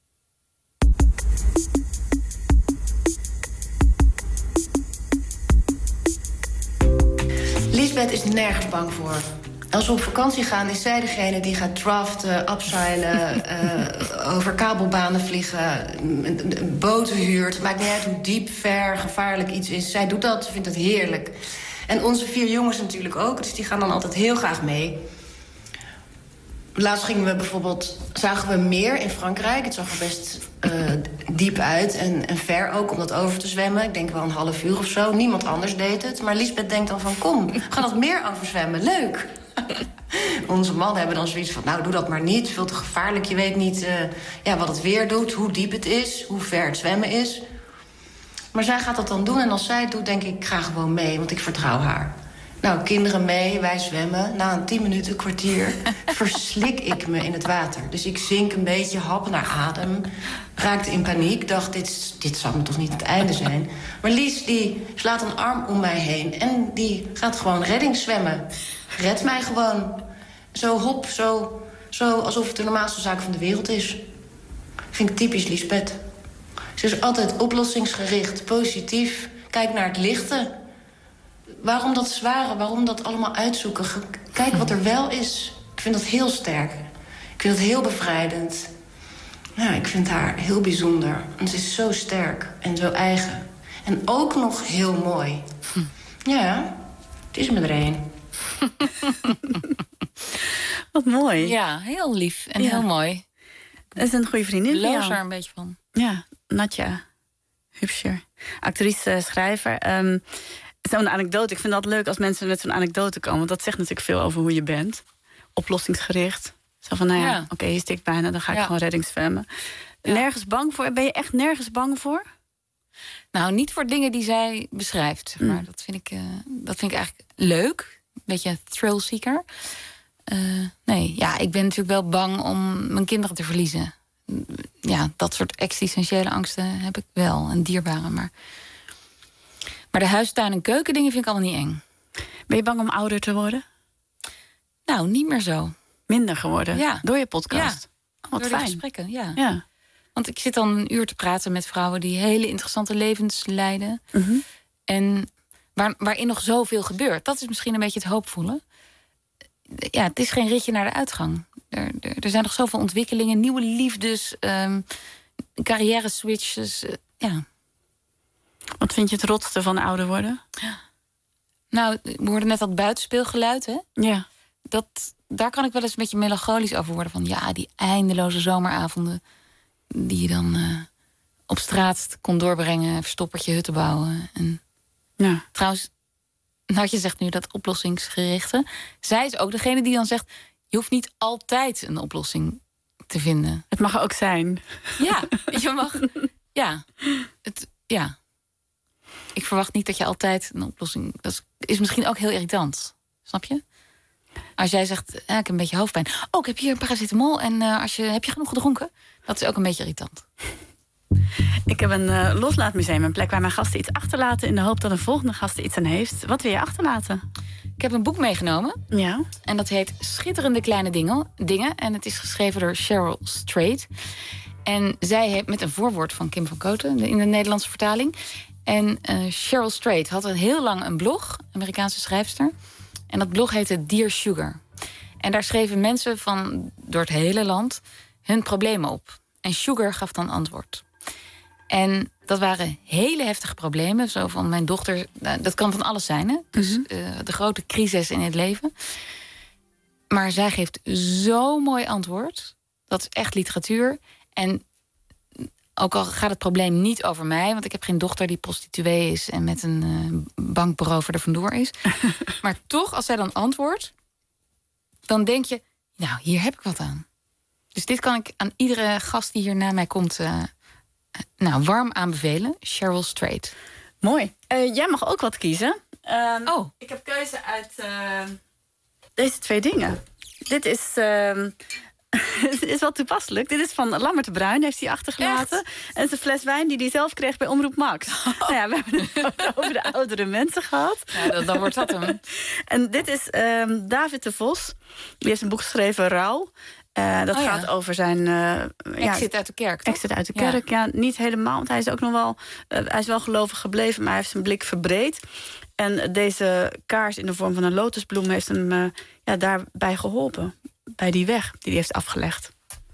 Liesbeth is nergens bang voor. Als we op vakantie gaan, is zij degene die gaat draften, upseilen, uh, over kabelbanen vliegen, boten huurt. Het maakt niet uit hoe diep, ver, gevaarlijk iets is. Zij doet dat, ze vindt het heerlijk. En onze vier jongens natuurlijk ook, dus die gaan dan altijd heel graag mee. Laatst gingen we bijvoorbeeld, zagen we meer in Frankrijk. Het zag er best uh, diep uit en, en ver ook om dat over te zwemmen. Ik denk wel een half uur of zo. Niemand anders deed het. Maar Lisbeth denkt dan van, kom, we gaan dat meer over zwemmen. Leuk. Onze mannen hebben dan zoiets van, nou, doe dat maar niet. Veel te gevaarlijk. Je weet niet uh, ja, wat het weer doet, hoe diep het is, hoe ver het zwemmen is. Maar zij gaat dat dan doen en als zij het doet, denk ik, ik ga gewoon mee, want ik vertrouw haar. Nou, kinderen mee, wij zwemmen. Na een tien minuten, kwartier, verslik ik me in het water. Dus ik zink een beetje, hap naar adem. Raakte in paniek, dacht, dit, dit zal me toch niet het einde zijn. Maar Lies, die slaat een arm om mij heen en die gaat gewoon reddingszwemmen. Redt mij gewoon. Zo hop, zo, zo alsof het de normaalste zaak van de wereld is. Vind ik typisch Lisbeth. Ze is altijd oplossingsgericht, positief. Kijk naar het lichte. Waarom dat zware, waarom dat allemaal uitzoeken? Kijk wat er wel is. Ik vind dat heel sterk. Ik vind dat heel bevrijdend. Ja, ik vind haar heel bijzonder. En ze is zo sterk en zo eigen. En ook nog heel mooi. Hm. Ja, het is me er een. Wat mooi. Ja, heel lief en ja. heel mooi. Dat is een goede vriendin. Ik loos er een beetje van. Ja, Natja Hupscher. Actrice, schrijver. Um, Zo'n anekdote. Ik vind dat leuk als mensen met zo'n anekdote komen. Want dat zegt natuurlijk veel over hoe je bent. Oplossingsgericht. Zo van, nou ja, ja. oké, okay, je stikt bijna, dan ga ik ja. gewoon reddingszwemmen. Ja. Nergens bang voor? Ben je echt nergens bang voor? Nou, niet voor dingen die zij beschrijft. Zeg maar. Mm. Dat vind ik, uh, dat vind ik eigenlijk leuk. Een beetje thrillseeker. Uh, nee, ja, ik ben natuurlijk wel bang om mijn kinderen te verliezen. Ja, dat soort existentiële angsten heb ik wel. En dierbare, maar... Maar de huis, tuin en keuken dingen vind ik allemaal niet eng. Ben je bang om ouder te worden? Nou, niet meer zo. Minder geworden? Ja. Door je podcast? Ja, oh, wat door fijn. de gesprekken, ja. ja. Want ik zit dan een uur te praten met vrouwen die hele interessante levens leiden. Mm-hmm. En waar, waarin nog zoveel gebeurt. Dat is misschien een beetje het hoopvolle. Ja, het is geen ritje naar de uitgang. Er, er, er zijn nog zoveel ontwikkelingen, nieuwe liefdes, um, carrière switches. Uh, ja. Wat vind je het rotste van ouder worden? Nou, we hoorden net dat buitenspeelgeluid, hè? Ja. Dat, daar kan ik wel eens een beetje melancholisch over worden. Van ja, die eindeloze zomeravonden die je dan uh, op straat kon doorbrengen, verstoppertje, hutten bouwen. En ja. Trouwens, Natje zegt nu dat oplossingsgerichte. Zij is ook degene die dan zegt, je hoeft niet altijd een oplossing te vinden. Het mag ook zijn. Ja, je mag. Ja, het, ja. Ik verwacht niet dat je altijd een oplossing... Dat is, is misschien ook heel irritant. Snap je? Als jij zegt, eh, ik heb een beetje hoofdpijn. Oh, ik heb hier een paracetamol. En uh, als je, heb je genoeg gedronken? Dat is ook een beetje irritant. Ik heb een uh, loslaatmuseum. Een plek waar mijn gasten iets achterlaten... in de hoop dat een volgende gast er iets aan heeft. Wat wil je achterlaten? Ik heb een boek meegenomen. Ja. En dat heet Schitterende Kleine Dingen. dingen en het is geschreven door Cheryl Strait. En zij heeft met een voorwoord van Kim van Koten... in de Nederlandse vertaling... En uh, Cheryl Strait had een heel lang een blog, Amerikaanse schrijfster. En dat blog heette Dear Sugar. En daar schreven mensen van door het hele land hun problemen op. En Sugar gaf dan antwoord. En dat waren hele heftige problemen. Zo van mijn dochter, nou, dat kan van alles zijn, hè? Dus uh, de grote crisis in het leven. Maar zij geeft zo'n mooi antwoord. Dat is echt literatuur. En ook al gaat het probleem niet over mij... want ik heb geen dochter die prostituee is... en met een uh, bankberover er vandoor is. Maar toch, als zij dan antwoordt... dan denk je, nou, hier heb ik wat aan. Dus dit kan ik aan iedere gast die hier na mij komt... Uh, nou, warm aanbevelen. Cheryl Strait. Mooi. Uh, jij mag ook wat kiezen. Uh, oh. Ik heb keuze uit uh, deze twee dingen. Dit is... Uh, Het is wel toepasselijk. Dit is van Lammert de Bruin, heeft hij achtergelaten. Echt? En het is een fles wijn die hij zelf kreeg bij Omroep Max. Oh. Nou ja, we hebben het over de oudere mensen gehad. Ja, dan, dan wordt dat hem. En dit is um, David de Vos. Die heeft een boek geschreven, Rouw. Uh, dat oh, gaat ja. over zijn... Uh, exit ja, uit de kerk, toch? Exit uit de kerk, ja. ja. Niet helemaal, want hij is ook nog wel... Uh, hij is wel gelovig gebleven, maar hij heeft zijn blik verbreed. En deze kaars in de vorm van een lotusbloem heeft hem uh, ja, daarbij geholpen. Bij die weg die hij heeft afgelegd.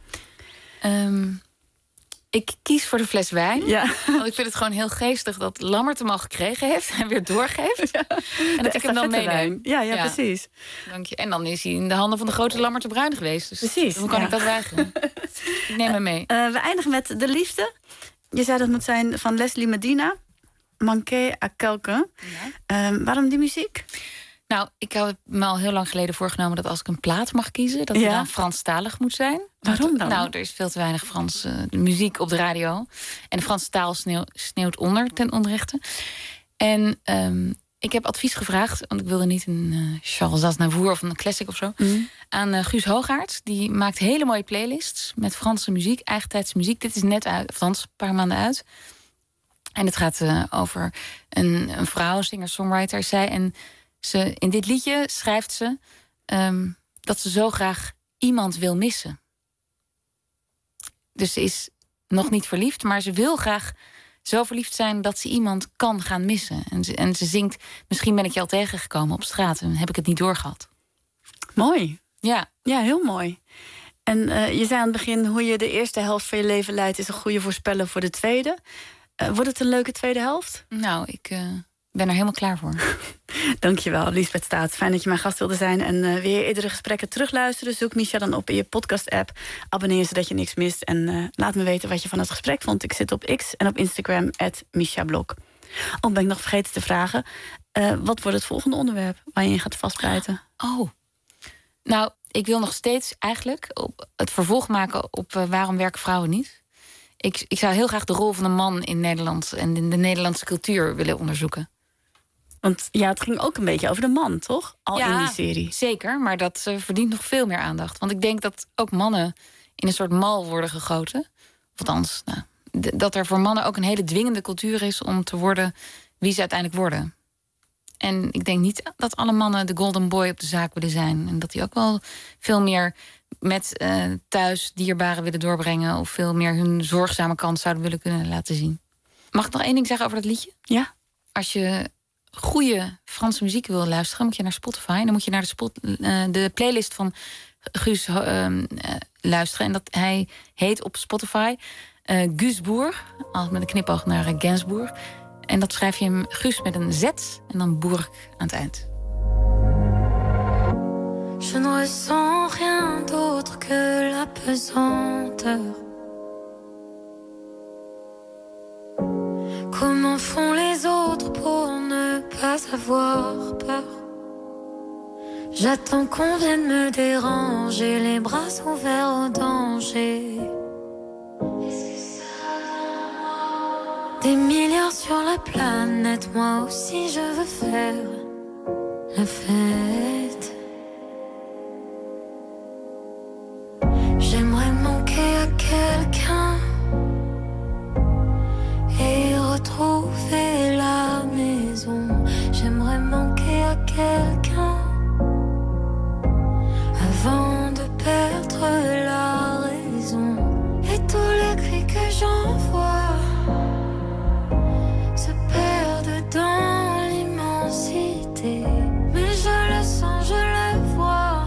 Um, ik kies voor de fles wijn. Ja. Want ik vind het gewoon heel geestig dat Lammert hem al gekregen heeft en weer doorgeeft. Ja. En dat ik hem dan meeneem. Ja, ja, ja, precies. Dank je. En dan is hij in de handen van de grote Lammert de Bruin geweest. Dus precies. Hoe kan ja. ik dat weigeren? Ik neem hem mee. Uh, we eindigen met De Liefde. Je zei dat het moet zijn van Leslie Medina. Manqué à quelqu'un. Ja. Uh, waarom die muziek? Nou, ik heb me al heel lang geleden voorgenomen dat als ik een plaat mag kiezen, dat ja. het dan Franstalig moet zijn. Waarom dan? Nou, er is veel te weinig Franse uh, muziek op de radio. En de Franse taal sneeuw, sneeuwt onder ten onrechte. En um, ik heb advies gevraagd, want ik wilde niet een uh, Charles Aznavour of een classic of zo, mm. aan uh, Guus Hoogaerts. Die maakt hele mooie playlists met Franse muziek, eigentijdse muziek. Dit is net uit, althans een paar maanden uit. En het gaat uh, over een, een vrouw, singer-songwriter, is zij. En ze, in dit liedje schrijft ze um, dat ze zo graag iemand wil missen. Dus ze is nog niet verliefd, maar ze wil graag zo verliefd zijn dat ze iemand kan gaan missen. En ze, en ze zingt, misschien ben ik je al tegengekomen op straat en heb ik het niet doorgehad. Mooi. Ja. Ja, heel mooi. En uh, je zei aan het begin, hoe je de eerste helft van je leven leidt is een goede voorspeller voor de tweede. Uh, wordt het een leuke tweede helft? Nou, ik uh, ben er helemaal klaar voor. Dankjewel, Liesbeth Staats. Fijn dat je mijn gast wilde zijn. En uh, wil je eerdere gesprekken terugluisteren? Zoek Misha dan op in je podcast-app. Abonneer zodat je niks mist. En uh, laat me weten wat je van het gesprek vond. Ik zit op X en op Instagram, at Misha Blok. Oh, ben ik nog vergeten te vragen. Uh, wat wordt het volgende onderwerp waar je in gaat vastbijten? Oh, nou, ik wil nog steeds eigenlijk op het vervolg maken op uh, waarom werken vrouwen niet. Ik, ik zou heel graag de rol van een man in Nederland en in de Nederlandse cultuur willen onderzoeken. Want ja, het ging ook een beetje over de man, toch? Al ja, in die serie. Zeker, maar dat uh, verdient nog veel meer aandacht. Want ik denk dat ook mannen in een soort mal worden gegoten. Of althans, nou, d- dat er voor mannen ook een hele dwingende cultuur is om te worden wie ze uiteindelijk worden. En ik denk niet dat alle mannen de golden boy op de zaak willen zijn. En dat die ook wel veel meer met uh, thuis dierbaren willen doorbrengen, of veel meer hun zorgzame kant zouden willen kunnen laten zien. Mag ik nog één ding zeggen over dat liedje? Ja. Als je goede Franse muziek wil luisteren, moet je naar Spotify. Dan moet je naar de, spot, uh, de playlist van Guus uh, uh, luisteren. En dat hij heet op Spotify uh, Gusbourg. Altijd met een knipoog naar uh, Gainsbourg. En dat schrijf je hem Guus met een Z en dan Bourg aan het eind. Je ne ressens rien d'autre que la pesanteur. Comment font les autres pour ne pas avoir peur? J'attends qu'on vienne me déranger, les bras ouverts au danger. Des milliards sur la planète, moi aussi je veux faire la fête. J'aimerais manquer à quelqu'un et retrouver la maison. J'aimerais manquer à quelqu'un avant de perdre la raison. Et tous les cris que j'envoie se perdent dans l'immensité. Mais je le sens, je le vois.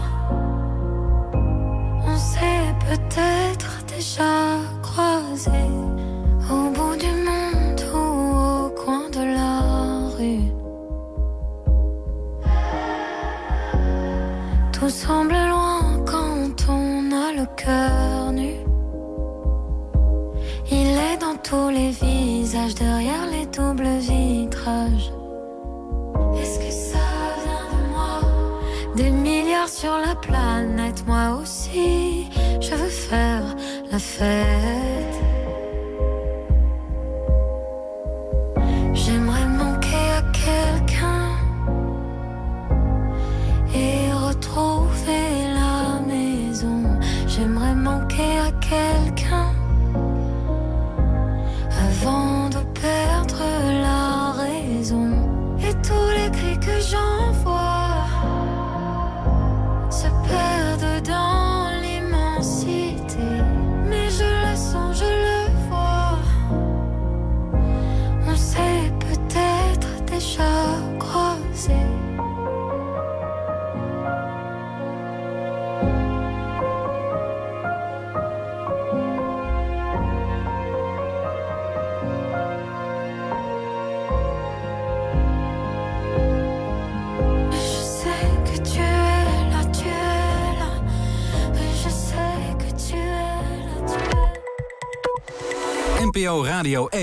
On s'est peut-être déjà croisé au bout du monde ou au coin de la rue. Tout semble loin quand on a le cœur nu. Il est dans tous les visages, derrière les doubles vitrages. Est-ce que ça vient de moi? Des milliards sur la planète, moi aussi je veux faire la fête. J'aimerais manquer à quelqu'un et retrouver la maison. J'aimerais manquer à quelqu'un avant de perdre la raison. Et tous les cris que j'envoie se perdent dans l'immensité. Mais je le sens, N P O Radio één.